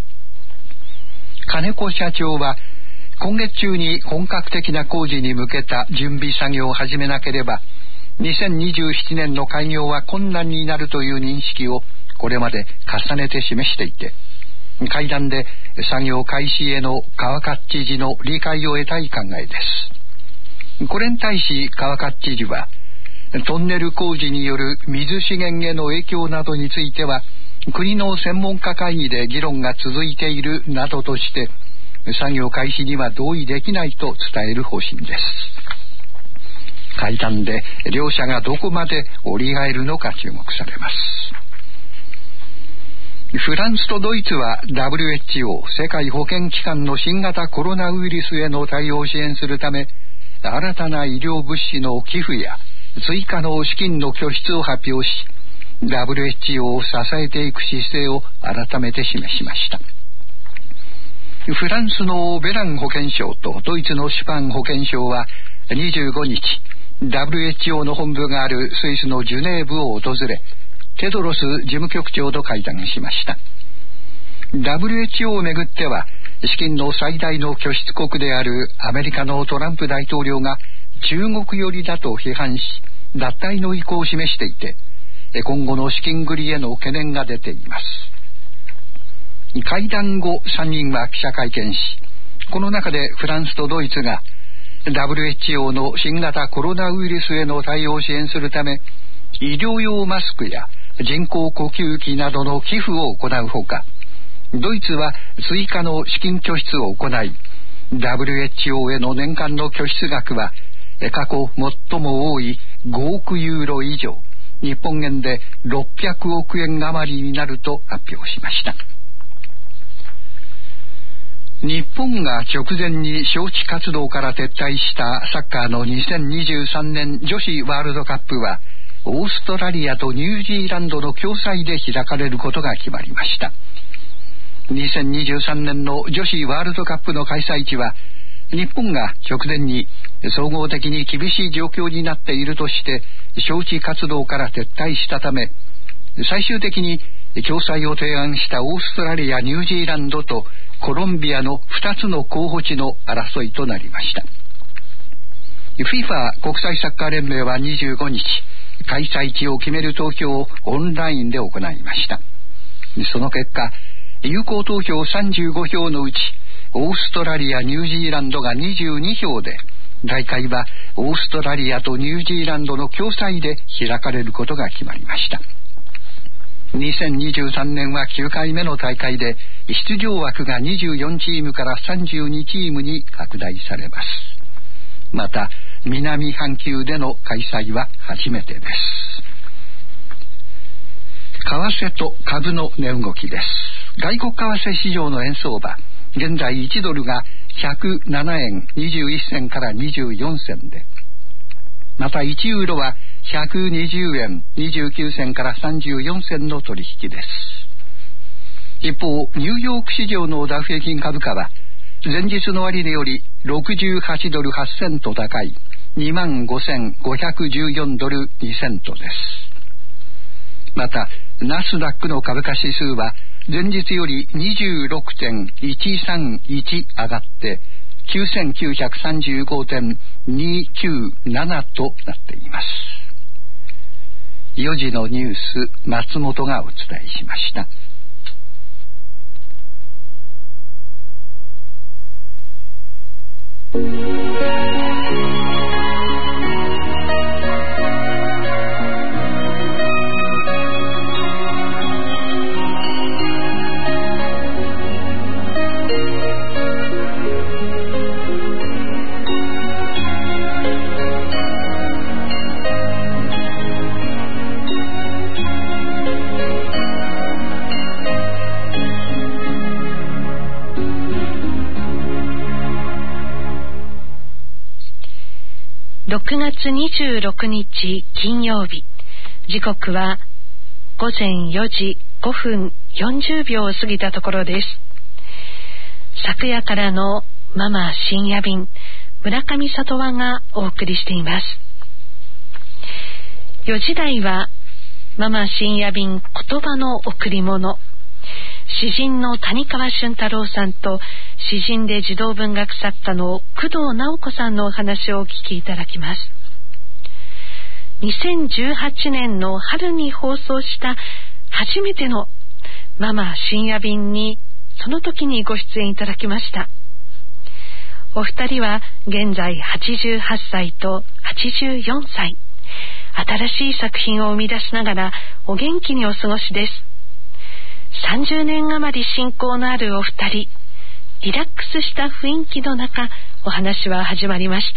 金子社長は今月中に本格的な工事に向けた準備作業を始めなければにせんにじゅうななねんの開業は困難になるという認識をこれまで重ねて示していて、会談で作業開始への川勝知事の理解を得たい考えです。これに対し川勝知事は、トンネル工事による水資源への影響などについては国の専門家会議で議論が続いているなどとして作業開始には同意できないと伝える方針です。会談で両者がどこまで折り合えるのか注目されます。フランスとドイツは ダブリューエイチオー 世界保健機関の新型コロナウイルスへの対応を支援するため、新たな医療物資の寄付や追加の資金の拠出を発表し、 ダブリューエイチオー を支えていく姿勢を改めて示しました。フランスのベラン保健相とドイツのシュパン保健相はにじゅうごにち、 ダブリューエイチオー の本部があるスイスのジュネーブを訪れ、テドロス事務局長と会談しました。 ダブリューエイチオー をめぐっては、資金の最大の拠出国であるアメリカのトランプ大統領が中国寄りだと批判し、脱退の意向を示していて、今後の資金繰りへの懸念が出ています。会談後、さんにんは記者会見し、この中でフランスとドイツが ダブリューエイチオー の新型コロナウイルスへの対応を支援するため、医療用マスクや人工呼吸器などの寄付を行うほか、ドイツは追加の資金拠出を行い、 ダブリューエイチオー への年間の拠出額は過去最も多いごおくユーロ以上、日本円でろっぴゃくおくえん余りになると発表しました。日本が直前に招致活動から撤退したサッカーのにせんにじゅうさんねん女子ワールドカップは、オーストラリアとニュージーランドの共催で開かれることが決まりました。にせんにじゅうさんねんの女子ワールドカップの開催地は、日本が直前に総合的に厳しい状況になっているとして招致活動から撤退したため、最終的に共催を提案したオーストラリア、ニュージーランドとコロンビアのふたつの候補地の争いとなりました。 フィファ 国際サッカー連盟はにじゅうごにち、開催地を決める投票をオンラインで行いました。その結果、有効投票さんじゅうごひょうのうち、オーストラリア、ニュージーランドがにじゅうにひょうで、大会はオーストラリアとニュージーランドの共催で開かれることが決まりました。にせんにじゅうさんねんはきゅうかいめの大会で、出場枠がにじゅうよんチームからさんじゅうにチームに拡大されます。また、南半球での開催は初めてです。為替と株の値動きです。外国為替市場の円相場、現在いちドルがひゃくななえんにじゅういっせんからにじゅうよんせんで、またいちユーロはひゃくにじゅうえんにじゅうきゅうせんからさんじゅうよんせんの取引です。一方、ニューヨーク市場のダウ平均株価は前日の終値よりろくじゅうはちドルはちセント高い にまんごせんごひゃくじゅうよんドルにセントです。またナスダックの株価指数は前日より にじゅうろくてんいちさんいち 上がってきゅうせんきゅうひゃくさんじゅうごてんにきゅうなな となっています。よじのニュース、松本がお伝えしました。 ろくがつにじゅうろくにち金曜日、時刻はごぜんよじごふんよんじゅうびょうを過ぎたところです。昨夜からのママ深夜便、村上里和がお送りしています。よじ台はママ深夜便言葉の贈り物、詩人の谷川俊太郎さんと詩人で児童文学作家の工藤直子さんのお話をお聞きいただきます。にせんじゅうはちねんの春に放送した初めてのママ深夜便にその時にご出演いただきました。お二人は現在はちじゅうはっさいとはちじゅうよんさい、新しい作品を生み出しながらお元気にお過ごしです。さんじゅうねん余り親交のあるお二人、リラックスした雰囲気の中、お話は始まりました。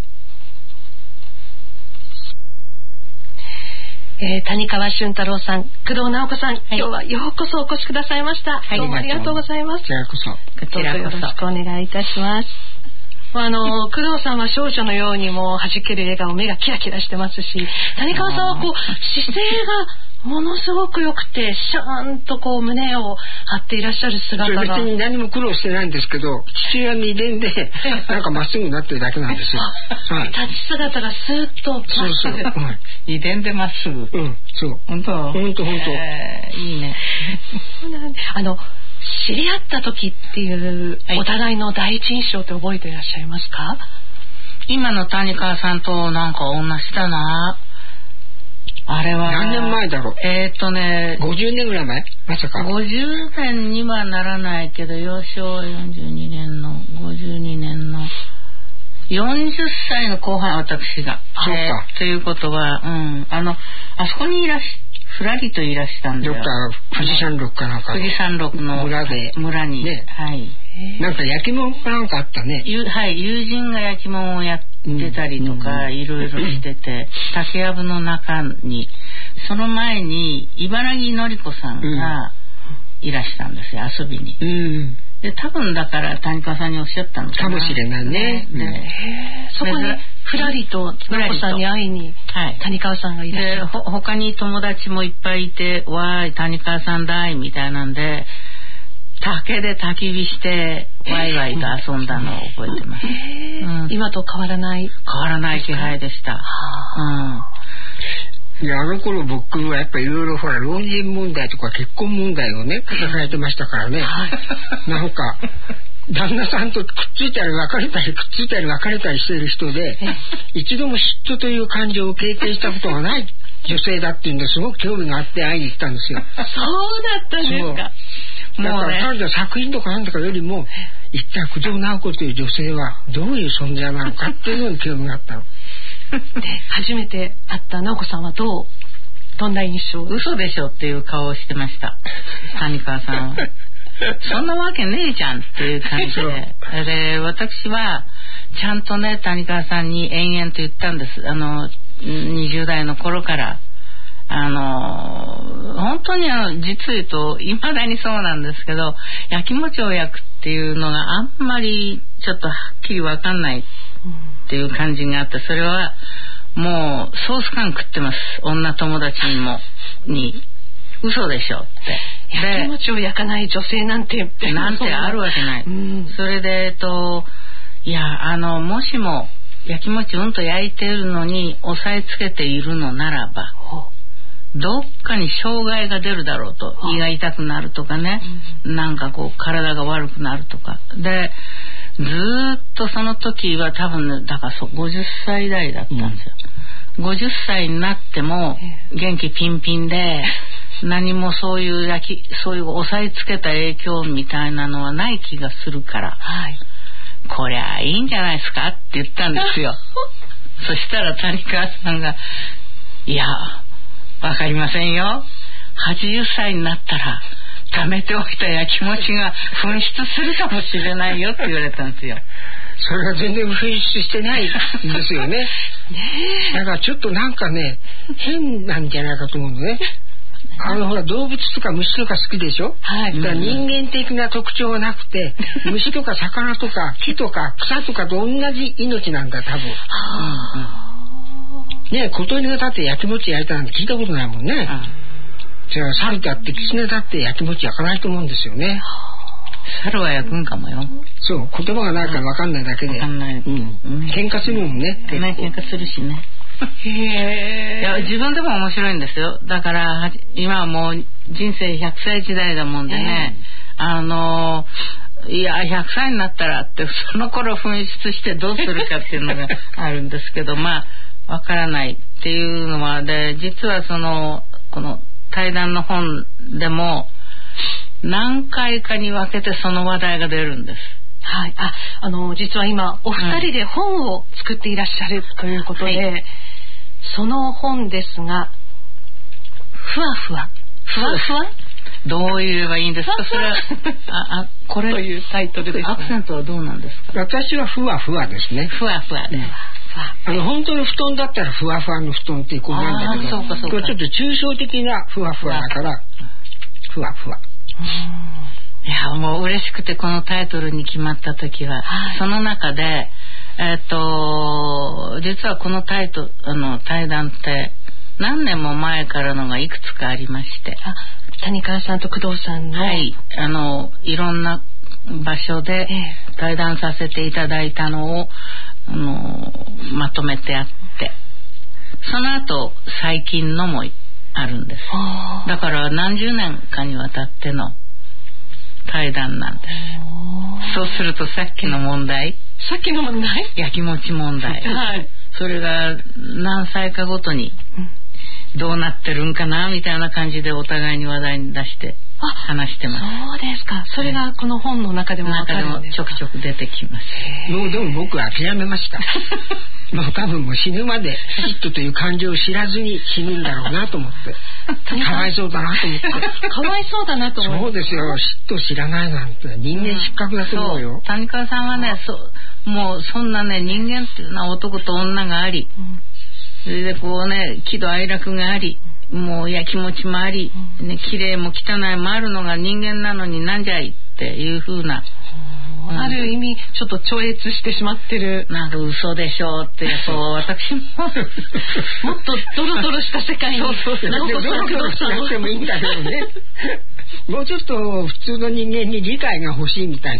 えー、谷川俊太郎さん、工藤直子さん、はい、今日はようこそお越しくださいました。はい、どうもありがとうございます。 こちらこそ。 こちらこそよろしくお願いいたします。あの工藤さんは少女のようにも弾ける笑顔、目がキラキラしてますし、谷川さんはこう姿勢がものすごく良くて、シャーンとこう胸を張っていらっしゃる姿が。 別に何も苦労してないんですけど、父親の遺伝でなんかまっすぐになってるだけなんですよ。 はい、立ち姿がスーッとまっすぐ。そうそう、はい、 遺伝でまっすぐ。うん、そう。本当本当本当。 えー、いいね。あの知り合った時っていうお互いの第一印象って覚えていらっしゃいますか？ 今の谷川さんとなんか同じだな。あれは何年前だろう。 えー、っとねごじゅうねんぐらい前、まさかごじゅうねんにはならないけど、幼少よんじゅうにねんのごじゅうにねんのよんじゅっさいの後半、私が。 そうか、 えー、ということは、うんあのあそこにいらっしふらりといらしたんだよ。 どっか富士山麓かなんか富士山麓の村で村に、 ね、 はい、 なんか焼き物かなんかあったね。 はい、友人が焼き物をやって出たりとかいろいろしてて、竹やぶの中にその前に茨城のり子さんがいらしたんですよ、遊びに。うんで多分だから谷川さんにおっしゃったのかなかもしれないね。 で、うん、 そこにふらりと直子さんに会いに谷川さんがいらっしゃる。 でほ他に友達もいっぱいいて、わーい谷川さんだいみたいなんで竹で焚き火してワイワイと遊んだのを覚えてます、 うん、今と変わらない変わらない気配でした。うんいやあの頃僕はやっぱりいろいろほら老人問題とか結婚問題をね抱えてましたからね、はい、なんか旦那さんとくっついたり別れたりくっついたり別れたりしている人で一度も嫉妬という感情を経験したことがない女性だっていうんですごく興味があって会いに行ったんですよ。 そうだったんですか。 だから彼女の作品とかなんとかよりも一体九条直子という女性はどういう存在なのかっていうのに興味があったの。 で初めて会った直子さんはどうどんな印象？ 嘘でしょっていう顔をしてました谷川さんは。そんなわけねえじゃんっていう感じでで私はちゃんとね谷川さんに延々と言ったんです。あのにじゅう代の頃からあの本当にあの実言うといまだにそうなんですけど、やきもちを焼くっていうのがあんまりちょっとはっきり分かんないっていう感じがあって、それはもうソース感食ってます。女友達にもに嘘でしょって。 やきもちを焼かない女性なんてなんてあるわけない、うん、それでえっといやあのもしもやきもちうんと焼いているのに押さえつけているのならばどっかに障害が出るだろうと、胃が痛くなるとかね、うん、なんかこう体が悪くなるとかでずーっとその時は多分ねだからそごじゅっさい代だったんですよ、うん、ごじゅっさいになっても元気ピンピンで何もそういう焼きそういう押さえつけた影響みたいなのはない気がするから、はい、こりゃいいんじゃないですかって言ったんですよそしたら谷川さんがいやわかりませんよ、はちじゅっさいになったら溜めておいたやきもちが噴出するかもしれないよって言われたんですよ。 それが全然噴出してないんですよね。ねだからちょっとなんかね変なんじゃないかと思うのね。あのほら動物とか虫とか好きでしょ、はい、だから人間的な特徴がなくて虫とか魚とか木とか草とかと同じ命なんだ多分、うんうん、ねえ小鳥が立ってやきもち焼いたなんて聞いたことないもんね、うん、じゃあ猿だってキツネだってやきもち焼かないと思うんですよね。 猿は焼くんかもよ。 そう言葉がないから分かんないだけで分かんない、うんうん、喧嘩するもんね。 喧嘩するしね。へいや自分でも面白いんですよ。だから今はもう人生ひゃくさい時代だもんでね、あのいやひゃくさいになったらってその頃噴出してどうするかっていうのがあるんですけどまあわからないっていうのはで実はそのこの対談の本でも何回かに分けてその話題が出るんです。 はい、あ、あの実は今お二人で本を作っていらっしゃるということで、はい、その本ですがふわふわふわふわどう言えばいいんですかそれはああこれというタイトルです、ね、 アクセントはどうなんですか。 私はふわふわですね。 ふわふわで、うん、 あの本当の布団だったらふわふわの布団っていうことなんだけどそうかそうかこれちょっと抽象的なふわふわだからふわふわ。 いやもう嬉しくてこのタイトルに決まった時は、はい、その中でえっと実はこのタイトあの対談って何年も前からのがいくつかありまして、 あ谷川さんと工藤さんの、 はい、あのいろんな場所で対談させていただいたのをあのまとめてあってその後最近のもあるんです。だから何十年かにわたっての対談なんです。そうするとさっきの問題さっきの問題やきもち問題、はい、それが何歳かごとにどうなってるんかなみたいな感じでお互いに話題に出して話してます。 そうですか。それがこの本の中でも分かるんですか。 ちょくちょく出てきます。 もうでも僕は諦めましたもう多分もう死ぬまでヒットという感情を知らずに死ぬんだろうなと思ってかわいそうだなと思ってかわいそうだなと思って。 そうですよ、嫉妬知らないなんて人間失格だと思うよ、 うん、谷川さんはね、そもうそんなね、人間っていうのは男と女があり、うん、それでこうね、喜怒哀楽があり、もうやきもちもあり、ね、綺麗も汚いもあるのが人間なのになんじゃいっていう風な、 うん、ある意味ちょっと超越してしまってる、 なんか嘘でしょってそう私ももっとドロドロした世界にそうそうそう、ドロドロしなくてもいいんだけどねもうちょっと普通の人間に理解が欲しいみたい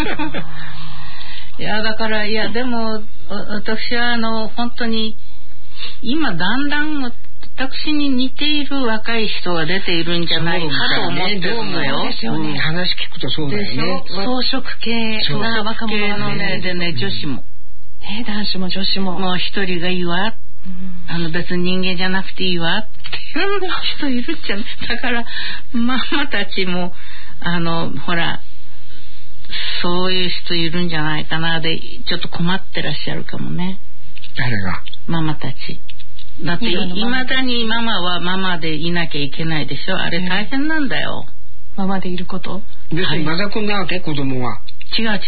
ないやだからいやでも私はあの本当に今だんだん私に似ている若い人が出ているんじゃないかと思ってるのよ。 ですよね、うん、話聞くとそうだよね。 装飾系な若者のね、でね、女子も、 ね、男子も女子ももう一人がいいわ、うん、あの別に人間じゃなくていいわっていう人いるじゃん。だからママたちもあのほらそういう人いるんじゃないかなでちょっと困ってらっしゃるかもね。 誰が？ ママたちだっていまだにママはママでいなきゃいけないでしょ。あれ大変なんだよ、 うん、ママでいること。 別にマザコンなわけ、子供は。 違う違う、はい、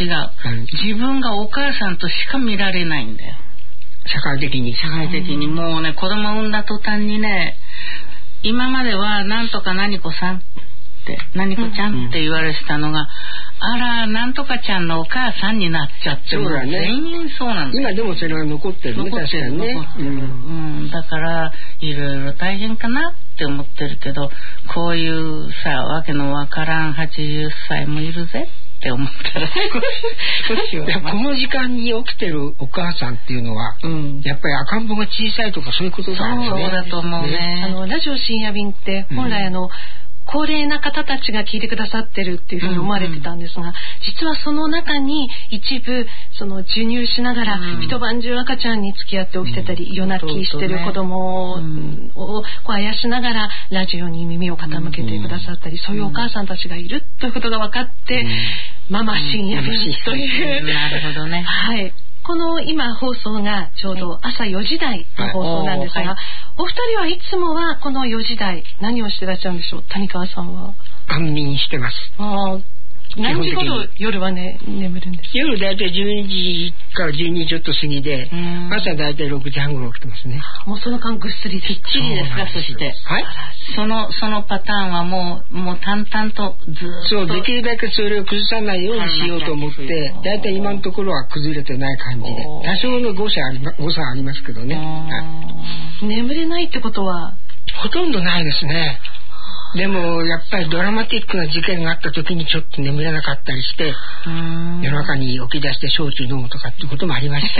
自分がお母さんとしか見られないんだよ、 社会的に。 社会的に、うん、もうね、子供産んだ途端にね、今まではなんとか何子さんって何子ちゃんって言われてたのが、うん、あらなんとかちゃんのお母さんになっちゃって、 そうだね、 全員そうなんだよ。 今でもそれが残ってるね、確かにね、 うんうん、だからいろいろ大変かなって思ってるけど、こういうさわけのわからんはちじゅっさいもいるぜって思ったら少しはこの時間に起きてるお母さんっていうのは、うん、やっぱり赤ん坊が小さいとかそういうことだよね。 そうだと思うね。 ね、あのラジオ深夜便って本来あの、うん、高齢な方たちが聞いてくださってるっていうふうに思われてたんですが、うんうん、実はその中に一部その授乳しながら、うん、一晩中赤ちゃんに付き合って起きてたり、うん、夜泣きしてる子供を、うん、をこうあやしながらラジオに耳を傾けてくださったり、うん、そういうお母さんたちがいるということが分かって、うん、ママ深夜便という、 うん、なるほどね、 はい、この今放送がちょうど朝よじ台の放送なんですが、はい、お二人はいつもはこのよじ台何をしてらっしゃるんでしょう。谷川さんは安眠してます。 あ、何時頃夜はね眠るんですか。 夜だいたいじゅうにじからじゅうにじちょっと過ぎで、朝だいたいろくじはん頃起きてますね。 もうその間ぐっすりぴっちりですか。そして、はい、そのそのパターンはもうもう淡々とずっと、 そうできるだけそれを崩さないようにしようと思って、だいたい今のところは崩れてない感じで、多少の誤差ありま誤差ありますけどね。 眠れないってことはほとんどないですね。でもやっぱりドラマティックな事件があった時にちょっと眠れなかったりして、夜中に起き出して焼酎飲むとかっていうこともありました。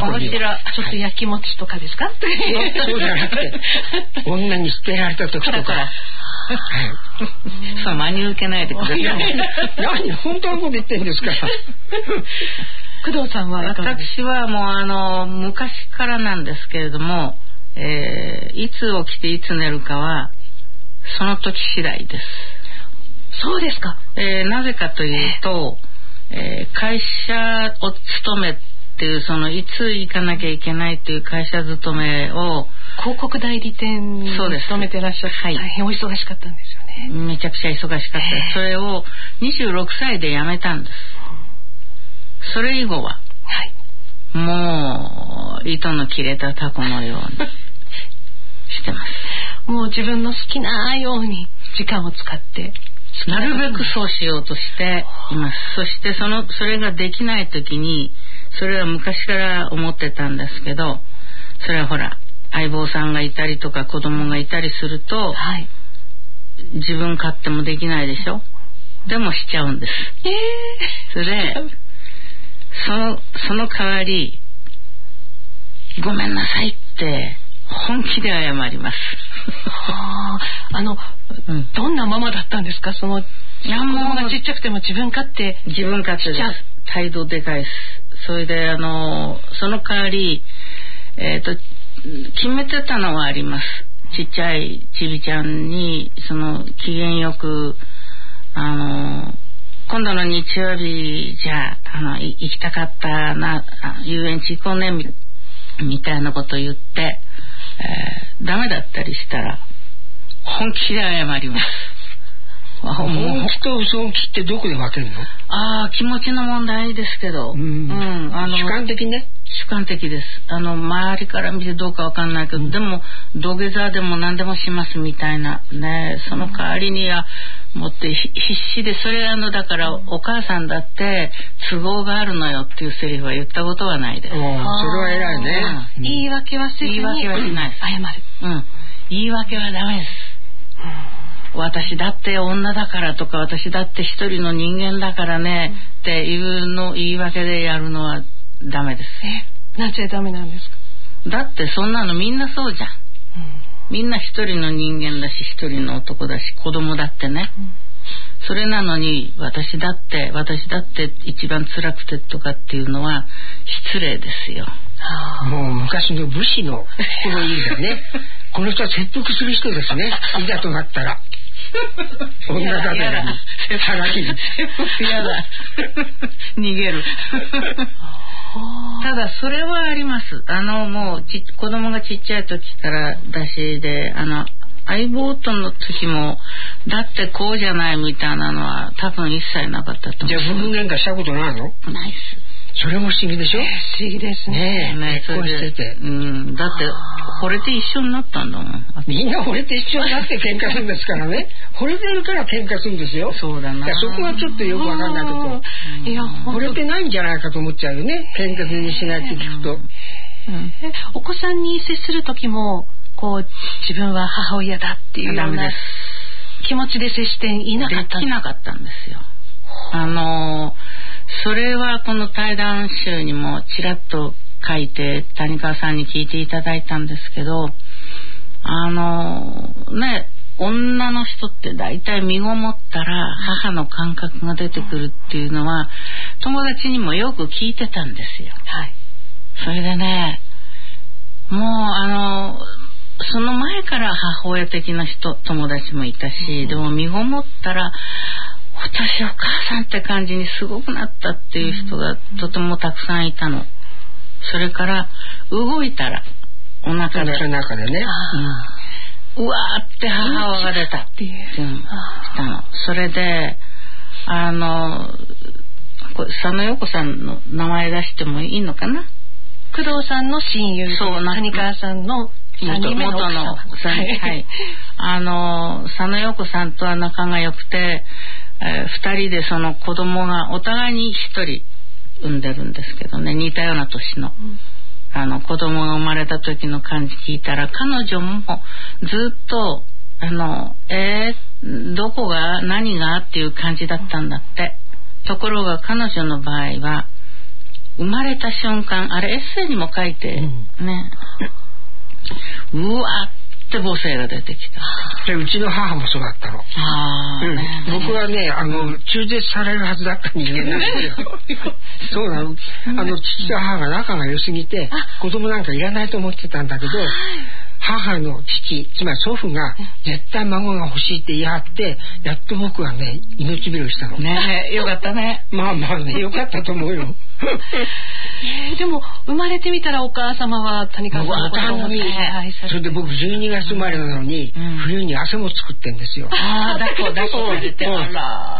面白い。ちょっと焼きもちとかですか、はい、 そうじゃなくて女に捨てられた時とかはいそう、真に受けないでください。 何本当のこと言ってんですか工藤さんは私はもうあの昔からなんですけれども、えー、いつ起きていつ寝るかはその時次第です。 そうですか。 えー、なぜかというと、えー、会社を勤めっていうそのいつ行かなきゃいけないという会社勤めを広告代理店に勤めてらっしゃって、はい、大変お忙しかったんですよね。 めちゃくちゃ忙しかった。それをにじゅうろくさいで辞めたんです。それ以後は、はい、もう糸の切れたタコのようにしてます。 もう自分の好きなように時間を使ってなるべくそうしようとしています。そしてそのそれができない時に、それは昔から思ってたんですけど、それはほら相棒さんがいたりとか子供がいたりすると、はい、自分勝手もできないでしょ。でもしちゃうんです。えー、それでそのその代わりごめんなさいって本気で謝ります。 はあ、あの、うん、どんなママだったんですか。その子供がちっちゃくても自分勝手自分勝手です。態度でかいです。それであのその代わり、えーと、決めてたのはあります。ちっちゃいちびちゃんにその機嫌よくあの今度の日曜日じゃあの行きたかったな、遊園地行こうね み, みたいなこと言って、えー、ダメだったりしたら本気で謝ります。 本気と嘘本気ってどこで分けるの？ ああ、気持ちの問題ですけど、うん、うん、あの主観的ね。 主観的です。あの周りから見てどうかわかんないけど、うん、でも土下座でも何でもしますみたいなね。その代わりにはもって必死で、それあのだからお母さんだって都合があるのよっていうセリフは言ったことはないです。 それは偉いね。 うん、言い訳はせずに言い訳はしないです。 謝る。 うん。言い訳はダメです。うん、私だって女だからとか、私だって一人の人間だからね、うん、っていうの言い訳でやるのはダメです。 え、なぜダメなんですか？ だってそんなのみんなそうじゃん。うん、みんな一人の人間だし、一人の男だし、子供だってね。うん、それなのに私だって私だって一番辛くてとかっていうのは失礼ですよ。 もう昔の武士の人の言いだね。この人は切腹する人ですね。いざとなったら。女だからに腹切る。 やだ。逃げる。ただそれはあります。あのもうち子供がちっちゃい時からだしで、あの相棒との時もだってこうじゃないみたいなのは多分一切なかったと思う。 じゃあ夫婦喧嘩したことないの？ ないっす。 それも不思議でしょ？ 不思議ですね。 ねえ、結婚してて、 うん、だって惚れて一緒になったんだもん。 みんな惚れて一緒になって喧嘩するんですからね。惚れてるから喧嘩するんですよ。 そうだな。 そこはちょっとよくわかんないけど、 いや惚れてないんじゃないかと思っちゃうよね。喧嘩にしないって聞くと。うんうん、お子さんに接する時もこう自分は母親だっていうような気持ちで接していなかった。 できなかったんですよ。あのそれはこの対談集にもちらっと書いて谷川さんに聞いていただいたんですけど、あのね、女の人って大体身ごもったら母の感覚が出てくるっていうのは友達にもよく聞いてたんですよ。 はい。 それでね、もうあのその前から母親的な人友達もいたし、うん、でも身ごもったら私お母さんって感じにすごくなったっていう人がとてもたくさんいたの。それから動いたらお腹でお腹の中でね、 うん、うわーって母親が出たっていう、うん、したの。それであのこれ佐野陽子さんの名前出してもいいのかな。 工藤さんの親友、そう谷川さんのさんにんめの奥様、 元のさん、はい、あの佐野陽子さんとは仲が良くて、えー、ふたりでその子供がお互いにひとり産んでるんですけどね、似たような年の、うん、あの子供が生まれた時の感じ聞いたら彼女もずっとあのえー、どこが何がっていう感じだったんだって。ところが彼女の場合は生まれた瞬間、あれエッセイにも書いて、うん、ね、うわって母性が出てきた。 でうちの母もそうだったの。 あ、 うんね、僕はね、あの中絶されるはずだった人間なんですよ。そうなの。あの父と母が仲が良すぎて子供なんかいらないと思ってたんだけど、母の父、つまり祖父が絶対孫が欲しいって言い張って、やっと僕はね命拾いしたのね。よかったね。 まあまあね、よかったと思うよ。 えー、でも生まれてみたらお母様は谷川さんのことをに、それで僕じゅうにがつ生まれなのに、うん、冬に汗も作ってんですよ。 ああ、だこだこされて、あら。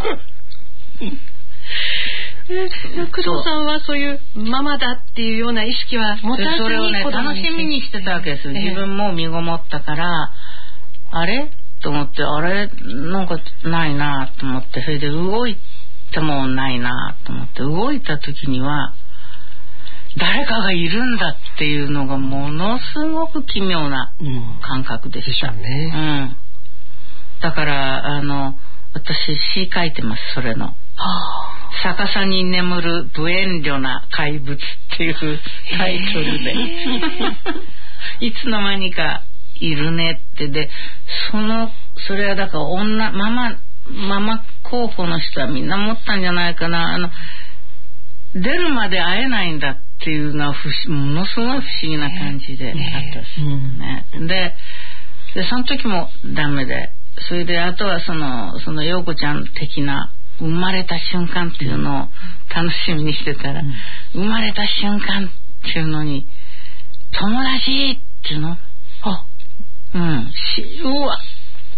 工藤さんはそういうママだっていうような意識は持たずに、 それをね楽しみにしてたわけです。自分も身ごもったから、あれと思って、あれなんかないなと思って、それで動いてもないなと思って、動いた時には誰かがいるんだっていうのがものすごく奇妙な感覚でした、 うんね、 うん、だからあの私詩書いてます。それの、はあ、逆さに眠る不遠慮な怪物っていうタイトルでいつの間にかいるねって。でそのそれはだから女ママママ候補の人はみんな持ったんじゃないかな。あの出るまで会えないんだっていうのは不思ものすごい不思議な感じであったです、ねうん、で, でその時もダメで、それであとはそのその陽子ちゃん的な生まれた瞬間っていうのを楽しみにしてたら、うん、生まれた瞬間っていうのに友達っていうの、あ、うん、しうわ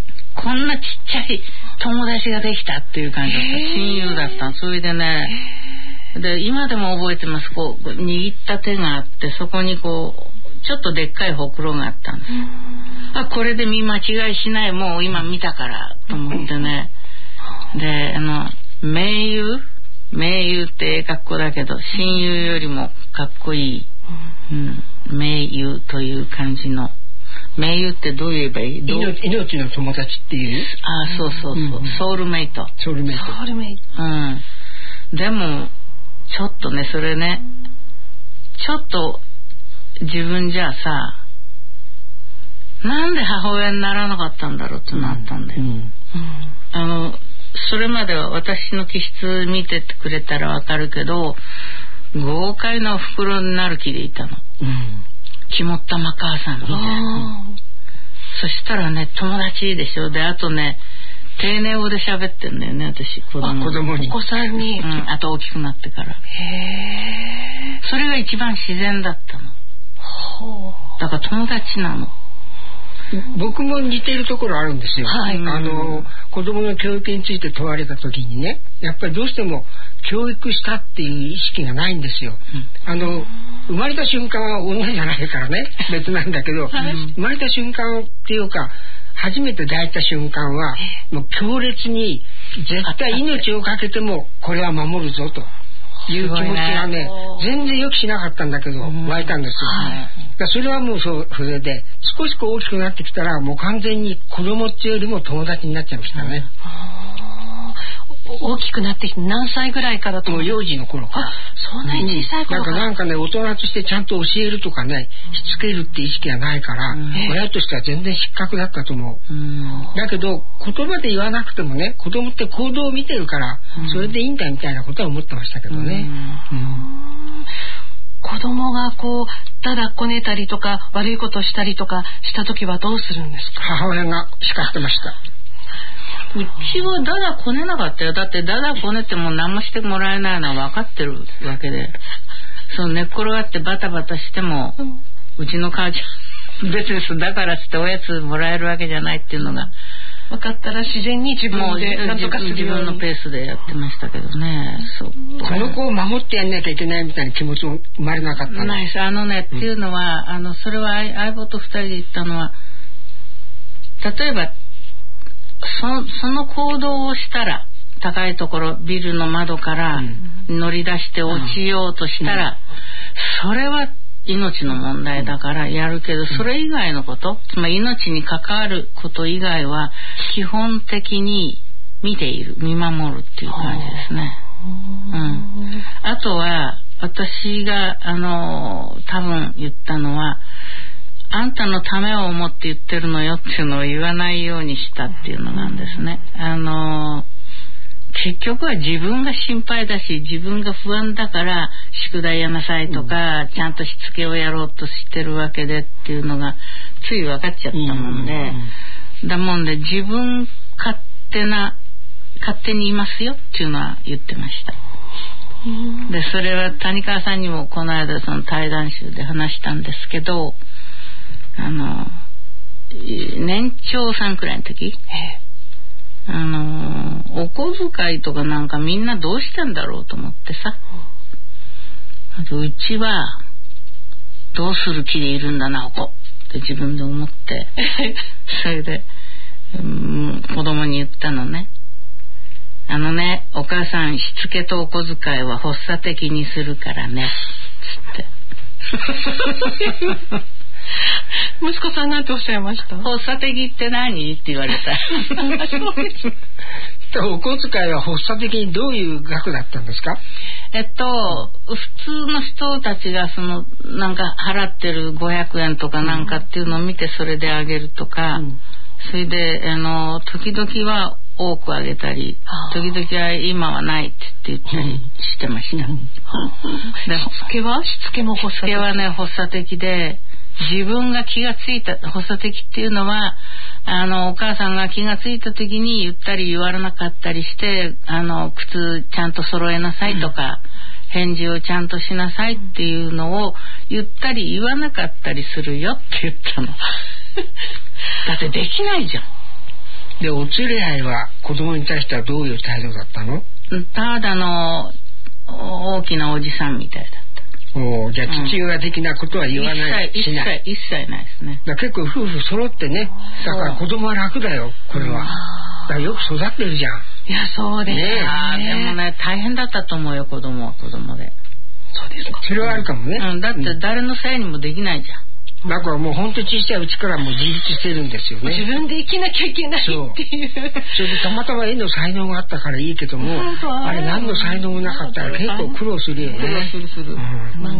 こんなちっちゃい友達ができたっていう感じだった。親友だった。それでね、で今でも覚えてます。こう握った手があって、そこにこうちょっとでっかいほくろがあったんです。あ、これで見間違いしない、もう今見たからと思ってね。で、あの盟友盟友ってええ格好だけど、親友よりもかっこいい、うん、盟友という感じの。盟友ってどう言えばいい？ 命, 命の友達っていう。 ああ、そうそうそう、うん、ソウルメイト。 ソウルメイト。 ソウルメイト。 うん。でもちょっとね、それね、ちょっと自分じゃさ、なんで母親にならなかったんだろうってなったんだよ。うんうん、あのそれまでは私の気質見ててくれたらわかるけど、豪快なお袋になる気でいたの。うん、肝っ玉母さんみたいな。そしたらね、友達でしょ。で、あとね、丁寧語で喋ってんだよね、私。子供, 子供に。 お子さんに。 うん、あと大きくなってから。へー。それが一番自然だったの。ほう。だから友達なの。 僕も似ているところあるんですよ。はい、あの子供の教育について問われた時にね、やっぱりどうしても教育したっていう意識がないんですよ。うん、あの生まれた瞬間は女じゃないからね、別なんだけど、はい、生まれた瞬間っていうか、初めて抱いた瞬間はもう強烈に絶対命をかけてもこれは守るぞという気持ちがね、全然予期しなかったんだけど湧いたんですよ。はい、だそれはもうそれで少しこう大きくなってきたらもう完全に子供っていうよりも友達になっちゃいましたね。 大きくなってきて何歳ぐらいからと？ もう幼児の頃から。 あ、そんなに小さい頃から。 なんかなんかね、大人としてちゃんと教えるとかね、しつけるって意識がないから、うん、親としては全然失格だったと思う。うん、だけど言葉で言わなくてもね、子供って行動を見てるから、うん、それでいいんだみたいなことは思ってましたけどね。うんうん、 子供がこうただこねたりとか悪いことしたりとかした時はどうするんですか？ 母親が叱ってました。 うちはダダこねなかったよ。だってダダこねても何もしてもらえないのは分かってるわけで、その寝っ転がってバタバタしても、うん、うちの母ちゃん別にだからっておやつもらえるわけじゃないっていうのが分かったら自然に自分で何とかするように自分のペースでやってましたけどね。そう、 この子を守ってやんなきゃいけないみたいな気持ちも生まれなかったの。 ないです。あのね、うん、っていうのはあのそれは相棒と二人で言ったのは、例えばそ, その行動をしたら高いところビルの窓から乗り出して落ちようとしたら、それは命の問題だからやるけど、それ以外のこと、つまり命に関わること以外は基本的に見ている、見守るっていう感じですね。うん、あとは私があの多分言ったのは、あんたのためを思って言ってるのよっていうのを言わないようにしたっていうのなんですね。あの結局は自分が心配だし、自分が不安だから宿題やなさいとか、うん、ちゃんとしつけをやろうとしてるわけでっていうのがつい分かっちゃったもんで、うん、だもんで自分勝手な勝手にいますよっていうのは言ってました。うん、でそれは谷川さんにもこの間その対談集で話したんですけど、あの年長さんくらいの時、あのお小遣いとかなんかみんなどうしてんだろうと思ってさ、あとうちはどうする気でいるんだなお子って自分で思ってそれで、うん、子供に言ったのね。あのね、お母さんしつけとお小遣いは発作的にするからねつって息子さんなんておっしゃいました？ 発作的って何って言われたそうですお小遣いは発作的にどういう額だったんですか？ えっと、うん、普通の人たちがそのなんか払ってるごひゃくえんとかなんかっていうのを見てそれであげるとか、うん、それであの時々は多くあげたり、時々は今はないって言ったりしてました。うん、でしつけはしつけも発作的。 しつけはね発作的で、自分が気がついた発作的っていうのはあのお母さんが気がついた時に言ったり言われなかったりして、あの靴ちゃんと揃えなさいとか、うん、返事をちゃんとしなさいっていうのを言ったり言わなかったりするよって言ったのだってできないじゃん。 でお連れ合いは子供に対してはどういう態度だったの？ ただの大きなおじさんみたいだった。 おじゃあ父親的なことは言わない、 うん、 しない一切一切ないですね。 だ結構夫婦揃ってね、だから子供は楽だよこれは。だからよく育ってるじゃん。 いやそうですね。 ねでもね大変だったと思うよ子供は子供で。 そうですか。それはあるかもね。 うん、だって誰のせいにもできないじゃん。 だからもう本当に小さいうちからもう自立してるんですよね。 自分で生きなきゃいけないっていう。 それでたまたま絵の才能があったからいいけども、あれ何の才能もなかったら結構苦労するよね。苦労するする。うん、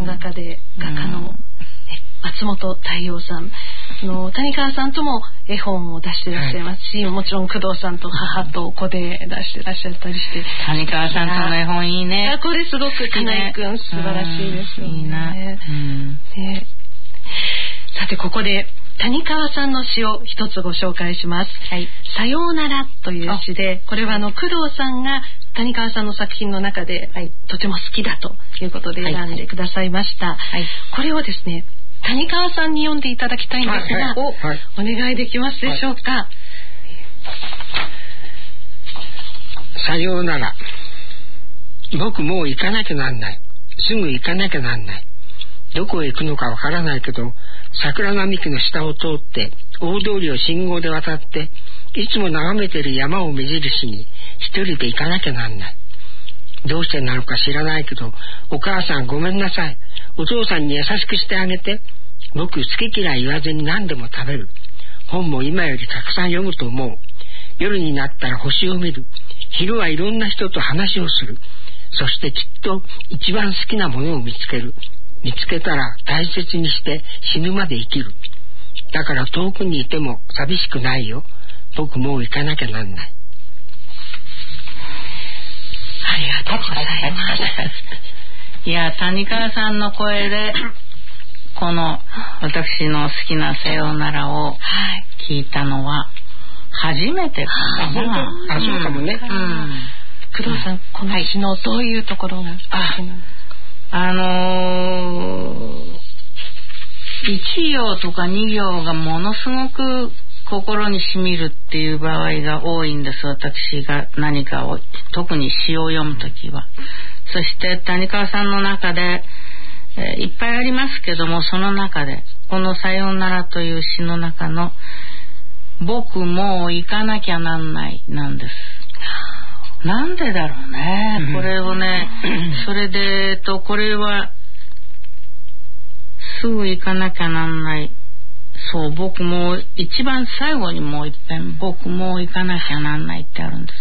漫画家で画家の、うん、松本太陽さんの谷川さんとも絵本を出していらっしゃいますし、はい、もちろん工藤さんと母と子で出してらっしゃったりして、 谷川さんとの絵本いいね。 いやこれすごく金井くん素晴らしいですよね。いいな。うんねさてここで谷川さんの詩を一つご紹介します。はい、さようならという詩で、これはあの工藤さんが谷川さんの作品の中で、はい、とても好きだということで選んでくださいました。はいはい、これをですね谷川さんに読んでいただきたいんですが、はいはい、お願いできますでしょうか。はい、 さようなら。僕もう行かなきゃなんない。すぐ行かなきゃなんない。どこへ行くのかわからないけど、桜並木の下を通って大通りを信号で渡って、いつも眺めてる山を目印に一人で行かなきゃなんない。どうしてなのか知らないけど、お母さんごめんなさい。お父さんに優しくしてあげて。僕好き嫌い言わずに何でも食べる。本も今よりたくさん読むと思う。夜になったら星を見る。昼はいろんな人と話をする。そしてきっと一番好きなものを見つける。見つけたら大切にして死ぬまで生きる。だから遠くにいても寂しくないよ。僕もう行かなきゃなんない。 ありがとうございます。 いや谷川さんの声でこの私の好きなさようならを聞いたのは初めてかな。 あ、本当？あ、そうかもね。うん。 工藤さん、この詩のどういうところが好きなんですか？ あのー、一行とか二行がものすごく心にしみるっていう場合が多いんです。私が何かを特に詩を読むときは。そして谷川さんの中で、えー、いっぱいありますけども、その中でこのさようならという詩の中の僕もう行かなきゃなんないなんです。なんでだろうね、うん、これをねそれで、えっと、これはすぐ行かなきゃなんない。そう、僕も一番最後にもう一遍僕も行かなきゃなんないってあるんです。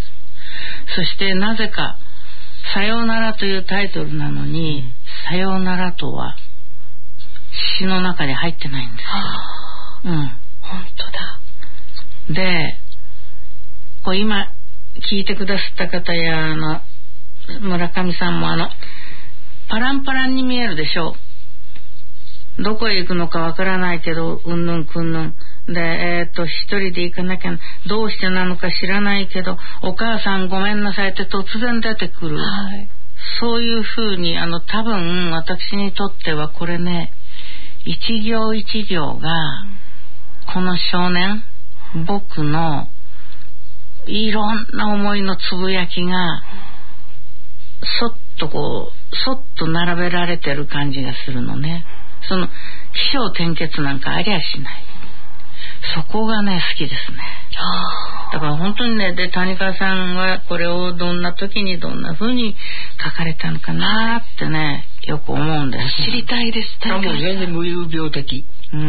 そしてなぜかさようならというタイトルなのに、うん、さようならとは詩の中に入ってないんですよ。うん、 本当だ。でこう今聞いてくださった方やあの村上さんもあのパランパランに見えるでしょう。どこへ行くのかわからないけどうんぬんくんぬんで、えー、っと一人で行かなきゃどうしてなのか知らないけどお母さんごめんなさいって突然出てくる、はい、そういう風にあの多分私にとってはこれね一行一行がこの少年僕のいろんな思いのつぶやきがそっとこうそっと並べられてる感じがするのね。その起承転結なんかありゃしない。そこがね好きですね。だから本当にねで谷川さんはこれをどんな時にどんな風に書かれたのかなってねよく思うんです。 知りたいです。 多分全然無有病的。うん。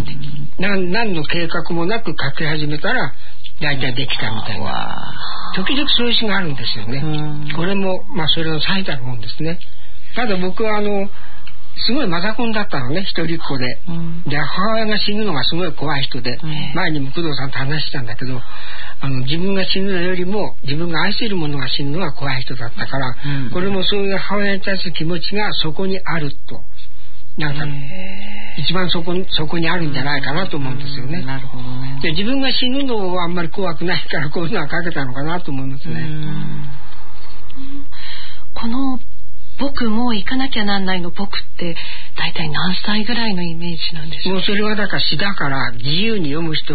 何何の計画もなく書き始めたら大体できたみたいな。時々そういう詩があるんですよね。これもまあそれの最たるもんですね。ただ僕はあのすごいマザコンだったのね、一人っ子で、うん、で母親が死ぬのがすごい怖い人で、うん、前にも工藤さんと話したんだけどあの自分が死ぬのよりも自分が愛せるものが死ぬのが怖い人だったから、うん、これもそういう母親に対する気持ちがそこにあるとなんか一番そこにそこにあるんじゃないかなと思うんですよね、うん、なるほどね。で自分が死ぬのはあんまり怖くないからこういうのは書けたのかなと思いますね。うん、 この僕もう行かなきゃなんないの僕って大体何歳ぐらいのイメージなんでしょう。 もうそれはだから詩だから自由に読む人が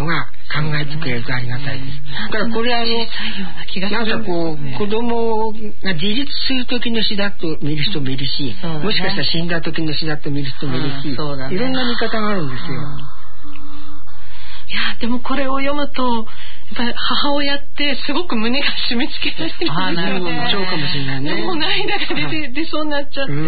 考えてくれるとありがたいです。だからこれあのなんかこう子供が自立する時の詩だと見る人もいるし、ね、もしかしたら死んだ時の詩だと見る人もいるし、うんね、いろんな見方があるんですよ。 いやでもこれを読むとやっぱり母親ってすごく胸が締め付けられるんですよね。あなるほどそうかもしれないね。 もう涙が出て、出そうになっちゃって、うん、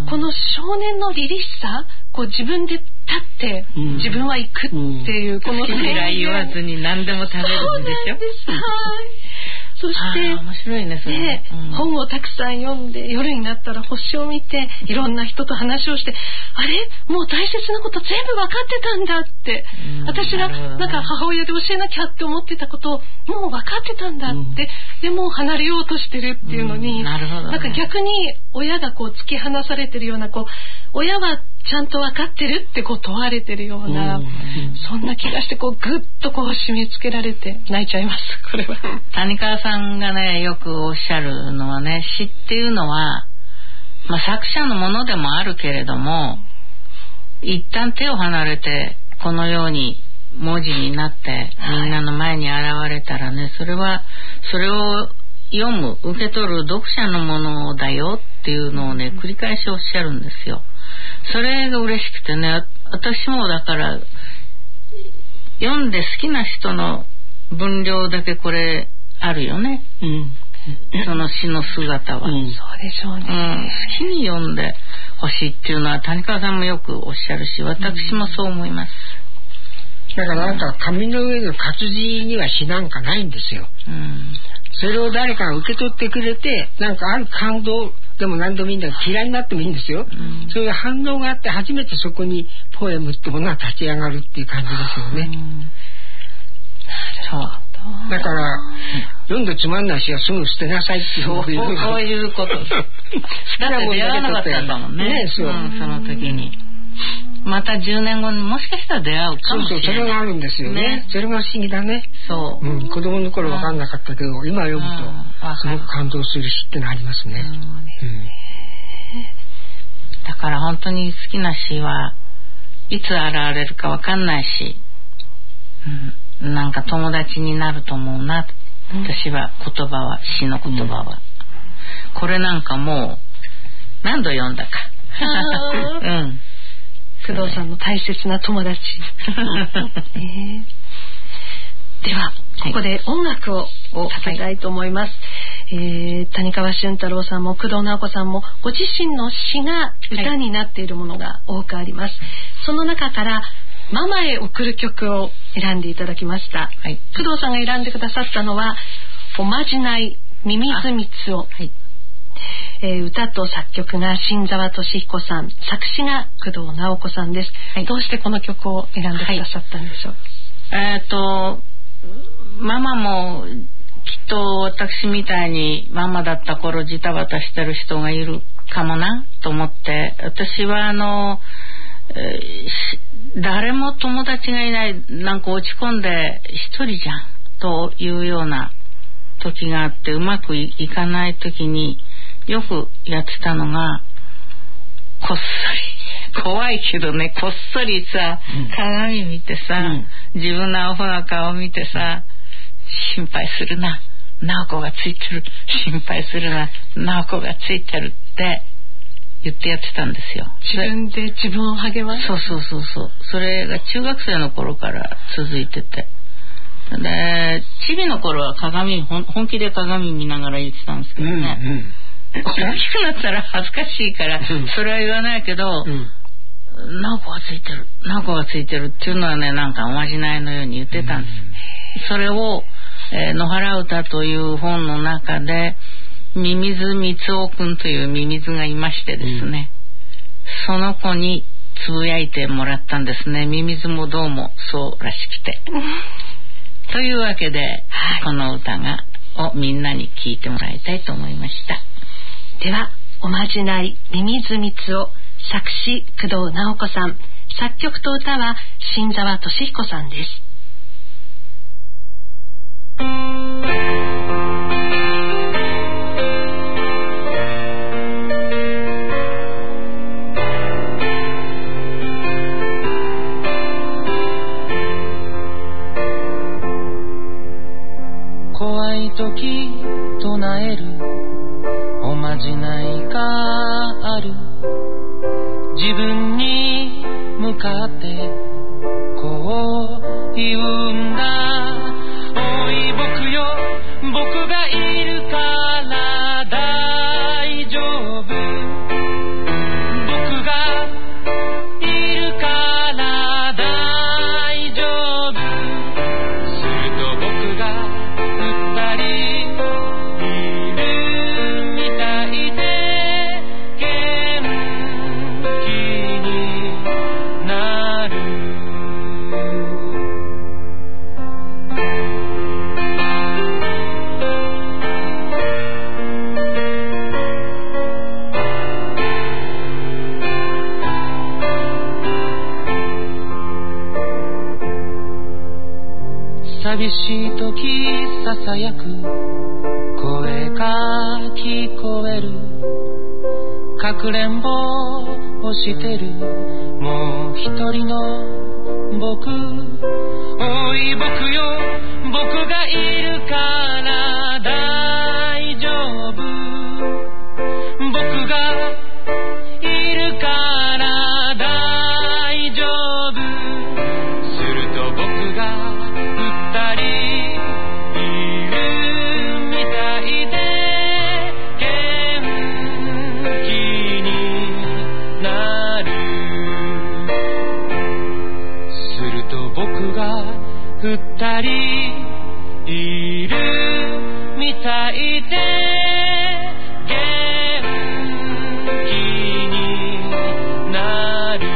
この少年の凛々しさ、こう自分で立って自分は行くっていう、うん、この嫌い言わずに何でも食べるんでしょ。そうなんです。はい。 そして面白いねそれ、 ねうん、本をたくさん読んで夜になったら星を見ていろんな人と話をして、あれもう大切なこと全部分かってたんだって、うん、私がなんか母親で教えなきゃって思ってたことをもう分かってたんだって、うん、でもう離れようとしてるっていうのに、うん なるほどね、なんか逆に親がこう突き放されてるような、こう親はちゃんと分かってるってこう問われてるような、うん、そんな気がしてこうグッとこう締め付けられて泣いちゃいます。これは谷川さんがねよくおっしゃるのはね、詩っていうのは、まあ、作者のものでもあるけれども、一旦手を離れてこのように文字になってみんなの前に現れたらね、それはそれを読む受け取る読者のものだよっていうのをね繰り返しおっしゃるんですよ。それが嬉しくてね、私もだから読んで好きな人の分量だけこれあるよね、うん、その詩の姿は、うん、 そうでしょうね、 うん、好きに読んでほしいっていうのは谷川さんもよくおっしゃるし、私もそう思います、 うん、だからなんか紙の上の活字には詩なんかないんですよ、うん、それを誰かが受け取ってくれて、なんかある感動でも何でもいいんだけど嫌いになってもいいんですよ、うん、そういう反応があって初めてそこにポエムってものが立ち上がるっていう感じですよね、うん、そうだから、うん、読んでつまんない詩はすぐ捨てなさいっていうそういうこういうことだって出会わなかったんだもんね、ねそう、うん、その時にまたじゅうねんごにもしかしたら出会うかもしれない。 そうそう、それがあるんですよね。ねそれが不思議だね。 そう、 うん、子供の頃分かんなかったけど、うん、今読むとすごく感動する詩ってのありますね、うんうん、 だから本当に好きな詩はいつ現れるか分かんないし、うん、なんか友達になると思うな、うん、私は言葉は詩の言葉は、うん、これなんかもう何度読んだかうん工藤さんの大切な友達、えー、ではここで音楽をかけたいと思います、はいえー、谷川俊太郎さんも工藤直子さんもご自身の詩が歌になっているものが多くあります、はい、その中からママへ送る曲を選んでいただきました、はい、工藤さんが選んでくださったのはおまじないミミズミツオ、はいえー、歌と作曲が新沢俊彦さん、作詞が工藤直子さんです、はい、どうしてこの曲を選んでくださったんでしょう。 はい、えーとママもきっと私みたいにママだった頃ジタバタしてる人がいるかもなと思って、私はあの、えー、誰も友達がいない、なんか落ち込んで一人じゃんというような時があって、うまくいかない時によくやってたのが、こっそり怖いけどね、こっそりさ、うん、鏡見てさ、うん、自分のアホな顔見てさ、心配するな、直子がついてる、心配するな、直子がついてるって言ってやってたんですよ。 自分で自分を励ます。 そうそうそうそう。それが中学生の頃から続いてて、でチビの頃は鏡本気で鏡見ながら言ってたんですけどね、うんうん大きくなったら恥ずかしいからそれは言わないけど、うん、直子がついてる直子がついてるっていうのはね、なんかおまじないのように言ってたんです、うん、それを、えー、野原歌という本の中でミミズミツオくんというミミズがいましてですね、うん、その子につぶやいてもらったんですね。ミミズもどうもそうらしくてというわけで、はい、この歌がをみんなに聴いてもらいたいと思いました。 ではおまじないミミズミツオ、作詞工藤直子さん、作曲と歌は新沢俊彦さんです。 とき唱えるおまじないがある。自分に向かってこう言うんだ。おい僕よ、僕がいるから大丈夫。僕がいるから大丈夫。すると僕が二人いるみたいで元気になる。寂しいときささやく声が聞こえる。かくれんぼをしてるもう一人の僕。おい僕よ、僕がいるから大丈夫。僕がいるから大丈夫。すると僕が二人いるみたいで元気になる。すると僕が二人いるみたいで元気になる。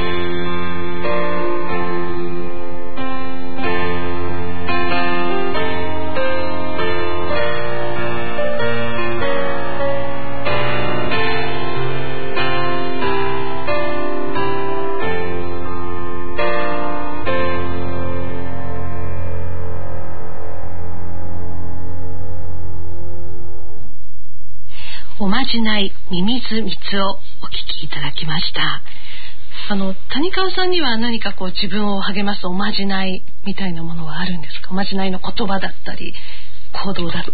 おまじないミミズミツをお聞きいただきました。あの谷川さんには何かこう自分を励ますおまじないみたいなものはあるんですか？おまじないの言葉だったり行動だったり。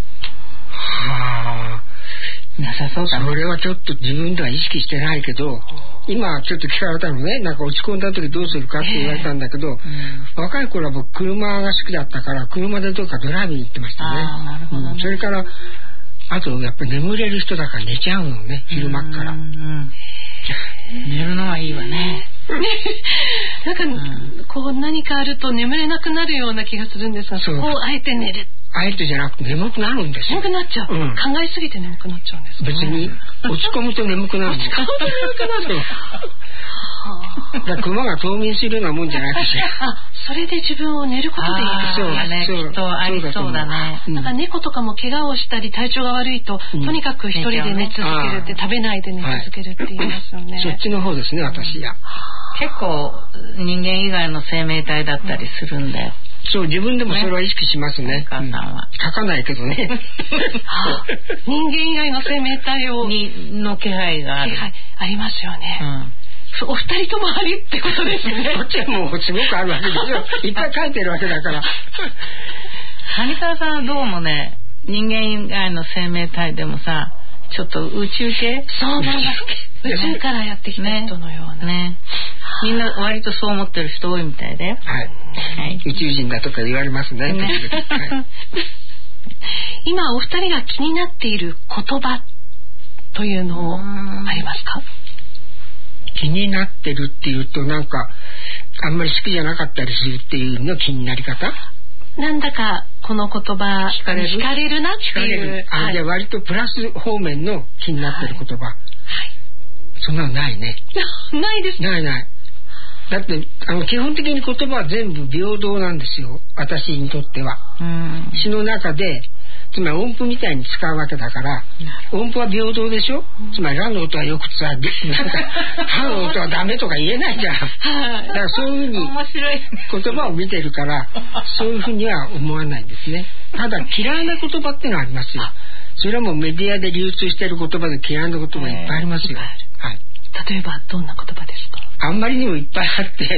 はあ、なさそうだね。それはちょっと自分では意識してないけど、今ちょっと聞かれたのね、なんか落ち込んだ時どうするかって言われたんだけど、えーうん、若い頃は僕車が好きだったから車でどっかドライブに行ってましたね。 あ、なるほどね。 うん、それからあとやっぱり眠れる人だから寝ちゃうのね、昼間っから。うんうん、 寝るのはいいわね。 なんか、うん、こう何かあると眠れなくなるような気がするんですが、そこをあえて寝る。 あえてじゃなくて眠くなるんですよ。 眠くなっちゃう、うん、考えすぎて眠くなっちゃうんですか？ 別に落ち込むと眠くなるの。落ち込むと眠くなる。だから熊が冬眠するようなもんじゃないし。 あ、それで自分を寝ることでいいですよね。そう、きっとありそうだね。 なんか猫とかも怪我をしたり体調が悪いと、うん、とにかく一人で寝続けるって、食べないで寝続けるって言いますよね。 そっちの方ですね、私や。 結構人間以外の生命体だったりするんだよ。 そう、自分でもそれは意識しますね。 お母さんは、 うん、書かないけどね。 人間以外の生命体をにの気配がある。気配ありますよね。うん、お二人ともありってことですね。 こっちはもうすごくあるわけですよ。いっぱい書いてるわけだから。 谷川さんはどうもね、人間以外の生命体でもさ、ちょっと宇宙系？ そう思います。宇宙からやってきた人のような。ね。 みんな割とそう思ってる人多いみたいだよ。 はい。はい、宇宙人だとか言われますね。ね。はい、 今お二人が気になっている言葉というのありますか？ 気になってるっていうとなんかあんまり好きじゃなかったりするっていうの気になり方？ なんだかこの言葉惹かれる、惹かれるなっていう。 あ、はい、じゃあ割とプラス方面の気になってる言葉。はい。そんなのないね。 ないです。 ないない。だってあの基本的に言葉は全部平等なんですよ、私にとっては。うん、詩の中でつまり音符みたいに使うわけだから、音符は平等でしょ、うん、つまりラの音はよく使う、ハの音はダメとか言えないじゃん。だからそういうふうに言葉を見てるからそういうふうには思わないんですね。ただ嫌いな言葉ってのはありますよ。それはもうメディアで流通している言葉で嫌いな言葉いっぱいありますよ。はい。 例えばどんな言葉ですか？ あんまりにもいっぱいあって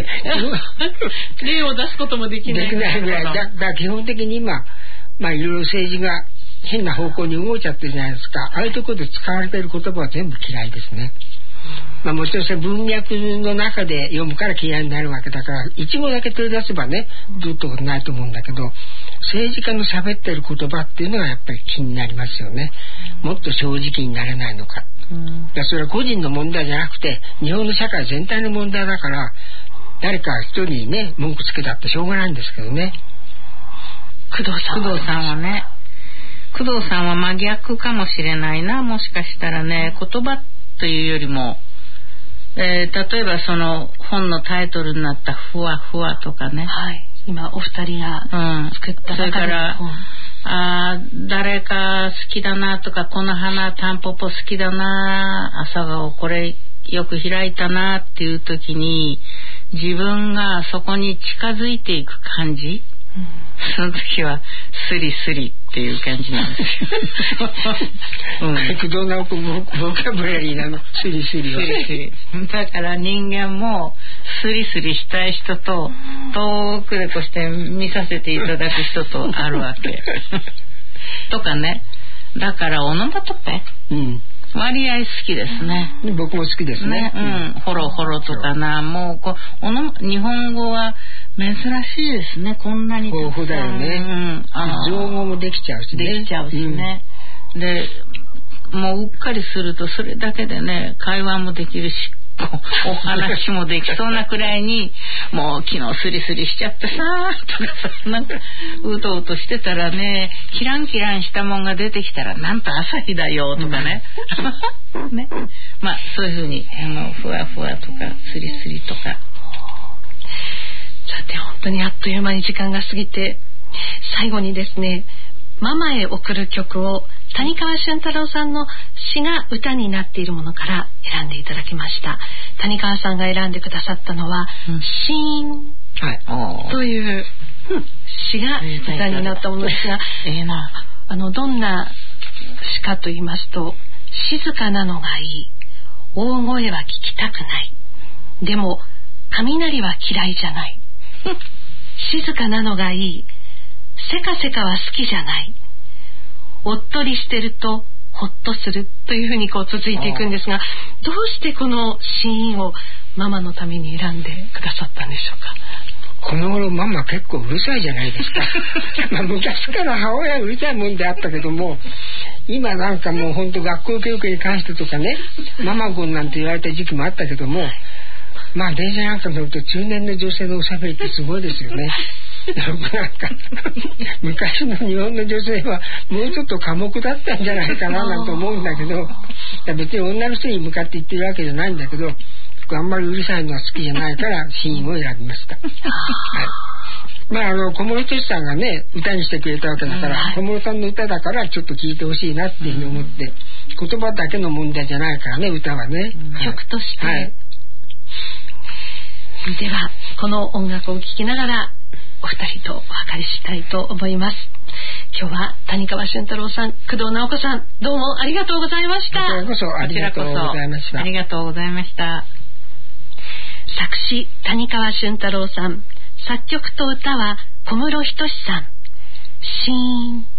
例を出すこともできないできないぐらいだ。だから基本的に今まあいろいろ政治が変な方向に動いちゃってるじゃないですか。ああいうところで使われている言葉は全部嫌いですね。まあ、もちろんそれ文脈の中で読むから嫌いになるわけだから、一語だけ取り出せばねずっとことないと思うんだけど、政治家の喋ってる言葉っていうのはやっぱり気になりますよね。もっと正直になれないのか。うん、それは個人の問題じゃなくて日本の社会全体の問題だから、誰か一人にね文句つけたってしょうがないんですけどね。 工藤さん工藤さんはね工藤さんは真逆かもしれないな。もしかしたらね、言葉というよりも、えー、例えばその本のタイトルになったふわふわとかね、 はい、今お二人が作った中で、うん、それからあ誰か好きだなとか、この花タンポポ好きだな、朝顔これよく開いたなっていう時に自分がそこに近づいていく感じ、うん、その時はスリスリっていう感じなんですよ。 うん、工藤直子ボキャブラリーなの、スリスリは。スリスリ。 だから人間もスリスリしたい人と遠くでこうして見させていただく人とあるわけ。とかね。だからオノマトペ、うん、割合好きですね。 僕も好きですね。ね、 うん、ホロホロとかな、もうこうおの日本語は珍しいですね。こんなに豊富だよね。うん、あの造語もできちゃうしね。 できちゃうしね。うん、で、もううっかりするとそれだけでね会話もできるし。お話もできそうなくらいにもう昨日スリスリしちゃってさーとかさ、なんかうとうとしてたらね、キランキランしたもんが出てきたらなんと朝日だよとかね、うん、ね、まあそういう風にあのふわふわとかスリスリとか。さて本当にあっという間に時間が過ぎて、最後にですね、ママへ送る曲を谷川俊太郎さんの詩が歌になっているものから選んでいただきました。谷川さんが選んでくださったのは、うん、シーンという詩が歌になったものですが、えー、あのどんな詩かと言いますと、静かなのがいい、大声は聞きたくない、でも雷は嫌いじゃない、静かなのがいい、せかせかは好きじゃない、おっとりしてるとほっとするというふうにこう続いていくんですが、どうしてこのシーンをママのために選んでくださったんでしょうか。 この頃ママ結構うるさいじゃないですか。まあ昔から母親うるさいもんであったけども、今なんかもう本当学校教育に関してとかね、ママゴンなんて言われた時期もあったけども、まあ電車なんか乗ると中年の女性のおしゃべりってすごいですよね。なんか昔の日本の女性はもうちょっと寡黙だったんじゃないかななんて思うんだけど、別に女の人に向かって言ってるわけじゃないんだけど、あんまりうるさいのは好きじゃないからシーンを選びました。はい、まああの小室哲さんがね歌にしてくれたわけだから、小室さんの歌だからちょっと聴いてほしいなっていうふうに思って、言葉だけの問題じゃないからね、歌はね、 うん、 はい、 曲として、 はい、 ではこの音楽を聴きながらお二人とお別れしたいと思います。今日は谷川俊太郎さん、工藤直子さん、どうもありがとうございました。 こちらこそありがとうございました。 ありがとうございました。 作詞谷川俊太郎さん、作曲と歌は小室仁さん。シーン。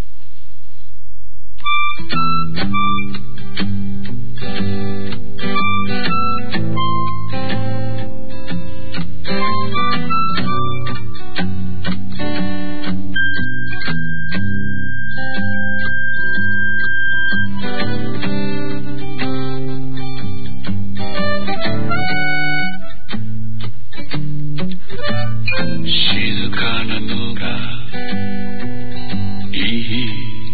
静かなのがいい、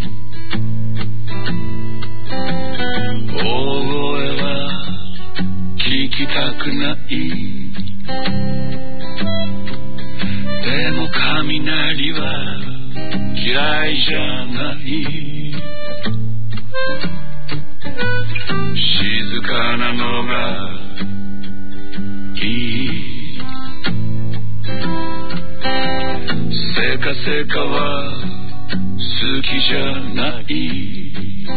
大声は聞きたくない、でも雷は嫌いじゃない、静かなのがいい、せかせかは好きじゃない、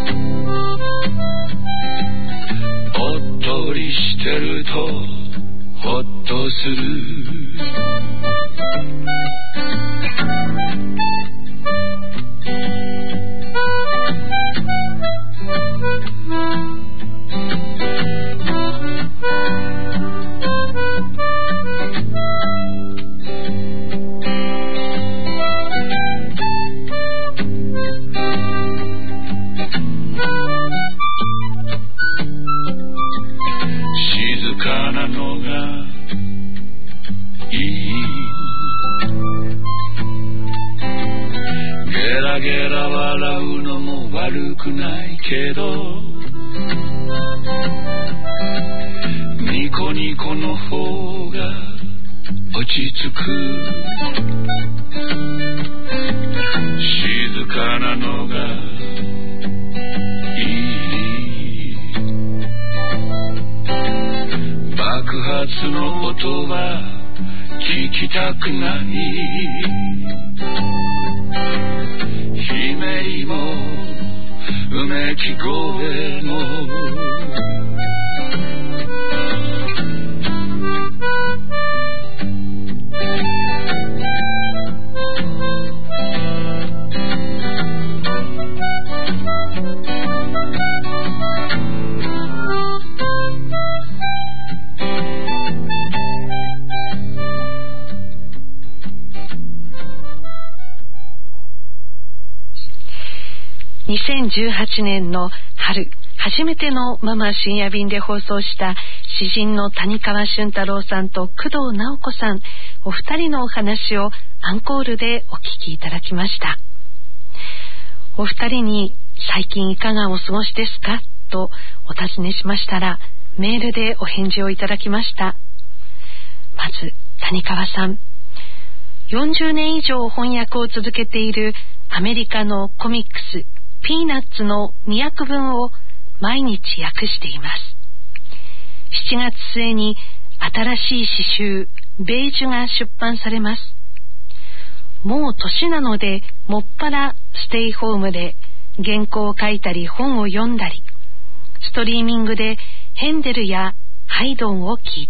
おっとりしてるとほっとする、 ゲラ笑うのも悪くないけどニコニコの方が落ち着く静かなのがいい爆発の音は聞きたくない悲鳴もうめき声もにせんじゅうはちねんの春、初めてのママ深夜便で放送した詩人の谷川俊太郎さんと工藤直子さん、お二人のお話をアンコールでお聞きいただきました。お二人に最近いかがお過ごしですかとお尋ねしましたら、メールでお返事をいただきました。まず谷川さん、よんじゅうねん以上翻訳を続けているアメリカのコミックスピーナッツのに訳文を毎日訳しています。しちがつ末に新しい詩集ベージュが出版されます。もう年なのでもっぱらステイホームで原稿を書いたり本を読んだり、ストリーミングでヘンデルやハイドンを聴いてい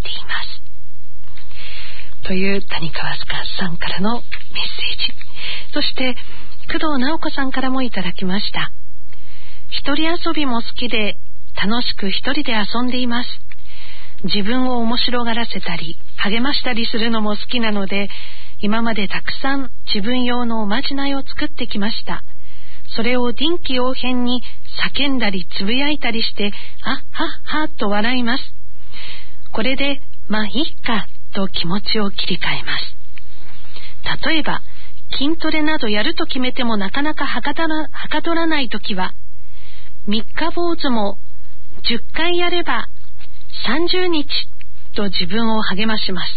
ますという谷川さんからのメッセージ。そして工藤直子さんからもいただきました。一人遊びも好きで楽しく一人で遊んでいます。自分を面白がらせたり励ましたりするのも好きなので、今までたくさん自分用のおまじないを作ってきました。それを臨機応変に叫んだりつぶやいたりして、あっはっはと笑います。これでまあいいかと気持ちを切り替えます。例えば筋トレなどやると決めてもなかなかはかどら、はかどらないときは、三日坊主もじゅっかいやればさんじゅうにちと自分を励まします。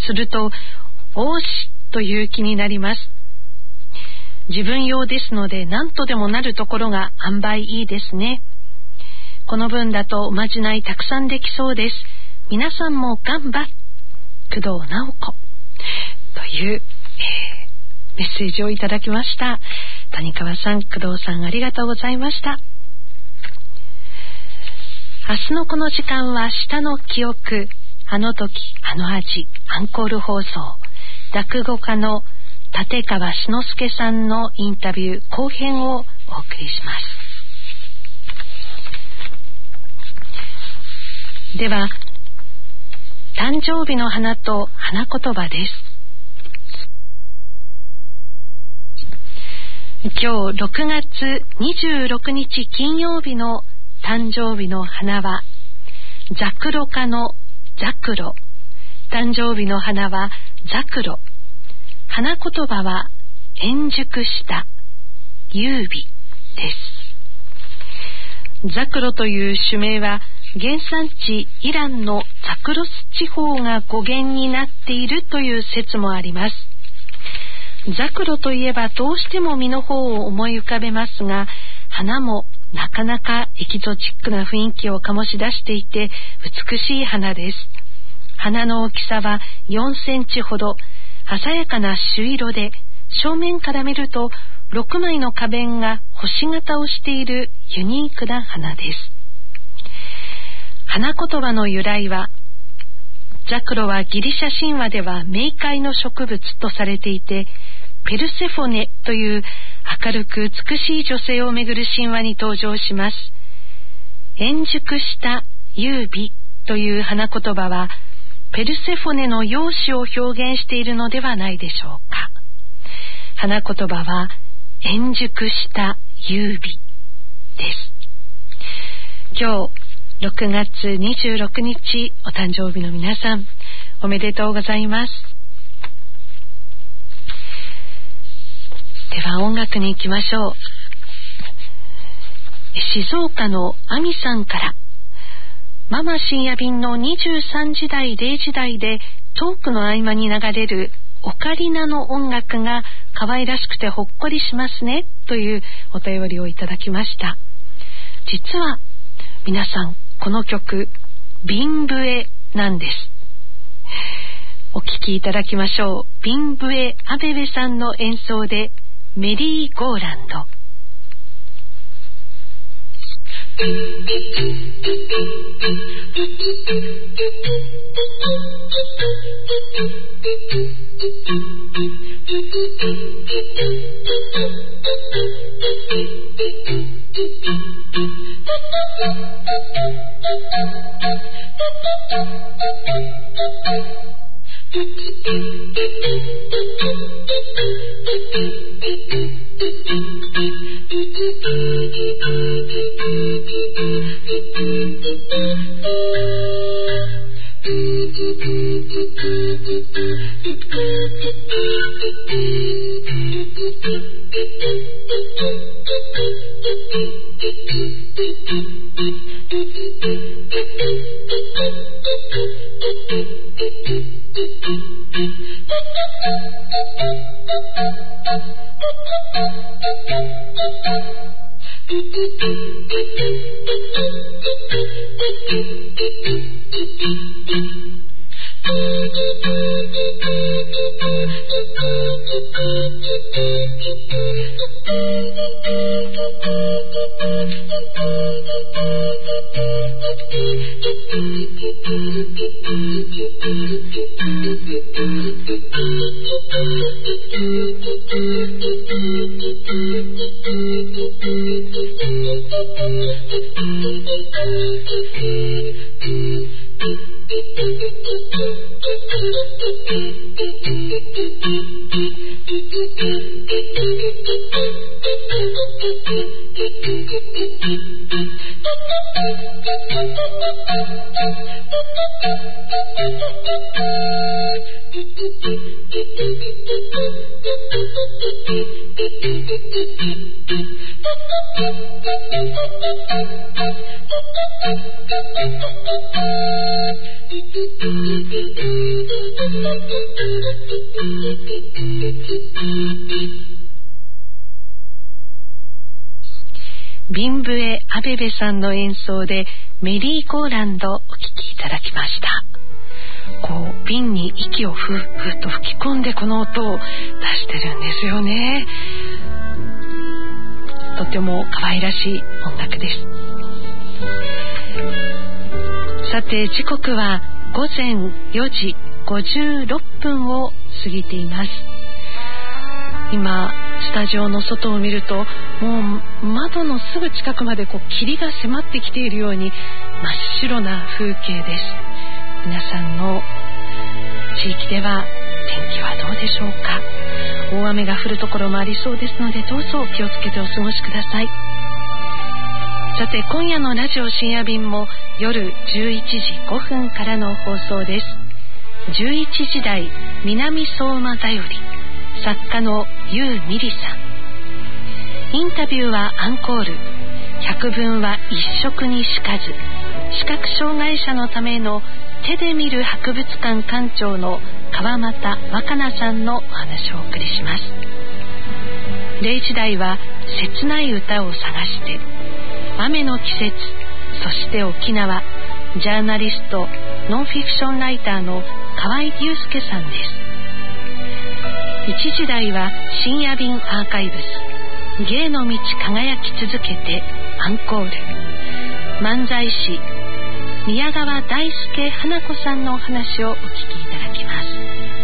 すると、おーしという気になります。自分用ですので何とでもなるところが塩梅いいですね。この分だとおまじないたくさんできそうです。皆さんも頑張っ、工藤直子という、えーメッセージをいただきました。谷川さん、工藤さん、ありがとうございました。明日のこの時間は下の記憶、あの時あの味アンコール放送、落語家の立川志の輔さんのインタビュー後編をお送りします。では、誕生日の花と花言葉です。今日ろくがつにじゅうろくにち金曜日の誕生日の花はザクロ科のザクロ。誕生日の花はザクロ。花言葉は円熟した優美です。ザクロという種名は原産地イランのザクロス地方が語源になっているという説もあります。ザクロといえばどうしても実の方を思い浮かべますが、花もなかなかエキゾチックな雰囲気を醸し出していて美しい花です。花の大きさはよんセンチほど、鮮やかな朱色で、正面から見るとろくまいの花弁が星形をしているユニークな花です。花言葉の由来は、ザクロはギリシャ神話では冥界の植物とされていて、ペルセフォネという明るく美しい女性をめぐる神話に登場します。円熟した優美という花言葉はペルセフォネの容姿を表現しているのではないでしょうか。花言葉は円熟した優美です。今日ろくがつにじゅうろくにちお誕生日の皆さん、おめでとうございます。 では音楽に行きましょう。静岡のあみさんから、ママ深夜便のにじゅうさんじ台れいじ台でトークの合間に流れるオカリナの音楽が可愛らしくてほっこりしますねというお便りをいただきました。実は皆さんこの曲ビンブエなんです。お聴きいただきましょう。ビンブエアベベさんの演奏でメリーゴーランド。ビンブエアベベさんの演奏でメリーゴーランドお聴きいただきました。こう瓶に息をふーふーと吹き込んでこの音を出してるんですよね。とても可愛らしい音楽です。さて時刻はごぜんよじごじゅうろっぷんを過ぎています。今スタジオの外を見るともう窓のすぐ近くまでこう霧が迫ってきているように真っ白な風景です。皆さんの地域では天気はどうでしょうか。大雨が降るところもありそうですのでどうぞ気をつけてお過ごしください。さて今夜のラジオ深夜便も夜じゅういちじごふんからの放送です。じゅういちじ台南相馬だより作家のユーミリさん。インタビューはアンコール。百聞は一色にしかず。視覚障害者のための手で見る博物館館長の川又若菜さんのお話をお送りします。れいじ台は切ない歌を探して。雨の季節、そして沖縄。ジャーナリスト、ノンフィクションライターの河合祐介さんです。いちじ台は深夜便アーカイブス。芸の道輝き続けてアンコール。漫才師宮川大輔花子さんのお話をお聞きいただきます。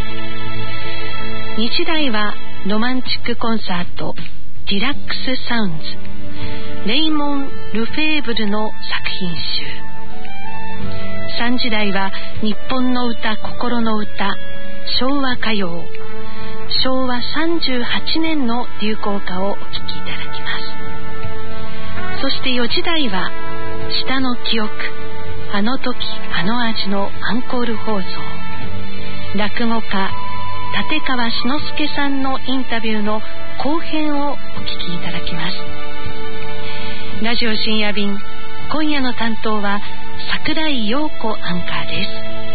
にじ台はロマンチックコンサートディラックスサウンズ。レイモン・ルフェーブルの作品集。さんじ台は日本の歌心の歌昭和歌謡。しょうわさんじゅうはちねんの流行歌をお聴きいただきます。そしてよじ台は下の記憶あの時あの味のアンコール放送。落語家立川志の輔さんのインタビューの後編をお聞きいただきます。ラジオ深夜便、今夜の担当は櫻井陽子アンカーです。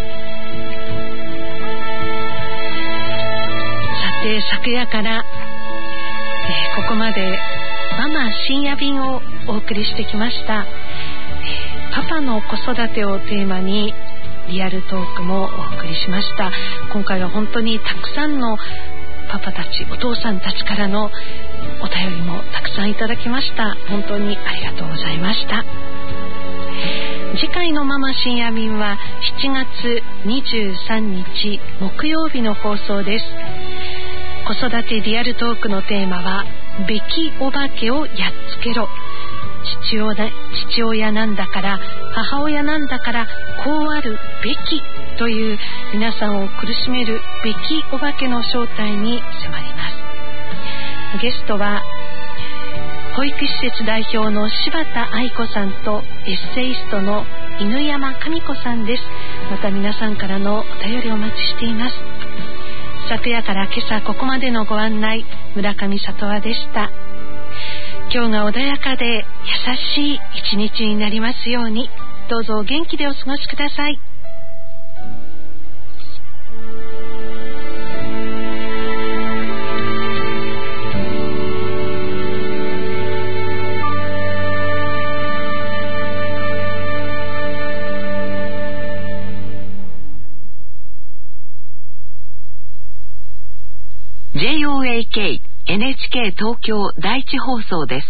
さて、昨夜から、えー、ここまでママ深夜便をお送りしてきました。えー、パパの子育てをテーマにリアルトークもお送りしました。今回は本当にたくさんのパパたち、お父さんたちからのお便りもたくさんいただきました。本当にありがとうございました。次回のママ深夜便はしちがつにじゅうさんにち木曜日の放送です。子育てリアルトークのテーマは、べきお化けをやっつけろ。父親、父親なんだから、母親なんだから、こうあるべきという皆さんを苦しめるべきお化けの正体に迫ります。ゲストは保育施設代表の柴田愛子さんとエッセイストの犬山神子さんです。また皆さんからのお便りをお待ちしています。昨夜から今朝ここまでのご案内、村上里和でした。今日が穏やかで優しい一日になりますように。どうぞお元気でお過ごしください。 ジェイオーエーケー エヌエイチケー 東京第一放送です。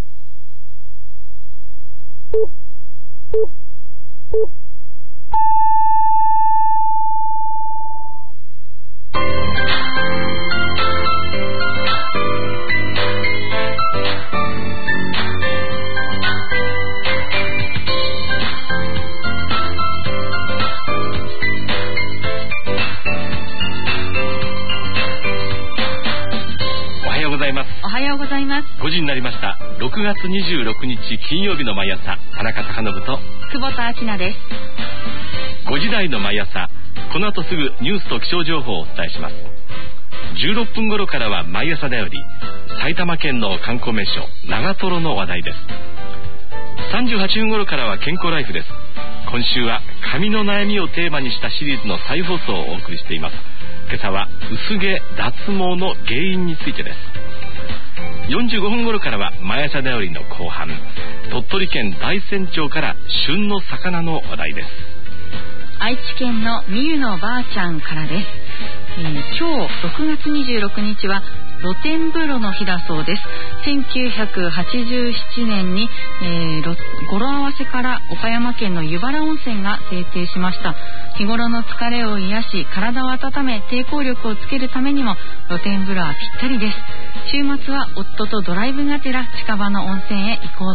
おはようございます。ごじになりました。ろくがつにじゅうろくにち金曜日の毎朝、田中貴信と久保田明菜です。 ごじ台の毎朝、この後すぐニュースと気象情報をお伝えします。じゅうろっぷん頃からは毎朝だより埼玉県の観光名所長瀞の話題です。さんじゅうはちふん頃からは健康ライフです。今週は髪の悩みをテーマにしたシリーズの再放送をお送りしています。今朝は薄毛脱毛の原因についてです。よんじゅうごふん頃からは毎朝だよりの後半、鳥取県大山町から旬の魚の話題です。 愛知県のみゆのばあちゃんからです。えー、今日ろくがつにじゅうろくにちは露天風呂の日だそうです。せんきゅうひゃくはちじゅうななねんに、えー、語呂合わせから岡山県の湯原温泉が制定しました。日頃の疲れを癒し、体を温め抵抗力をつけるためにも露天風呂はぴったりです。週末は夫とドライブがてら近場の温泉へ行こう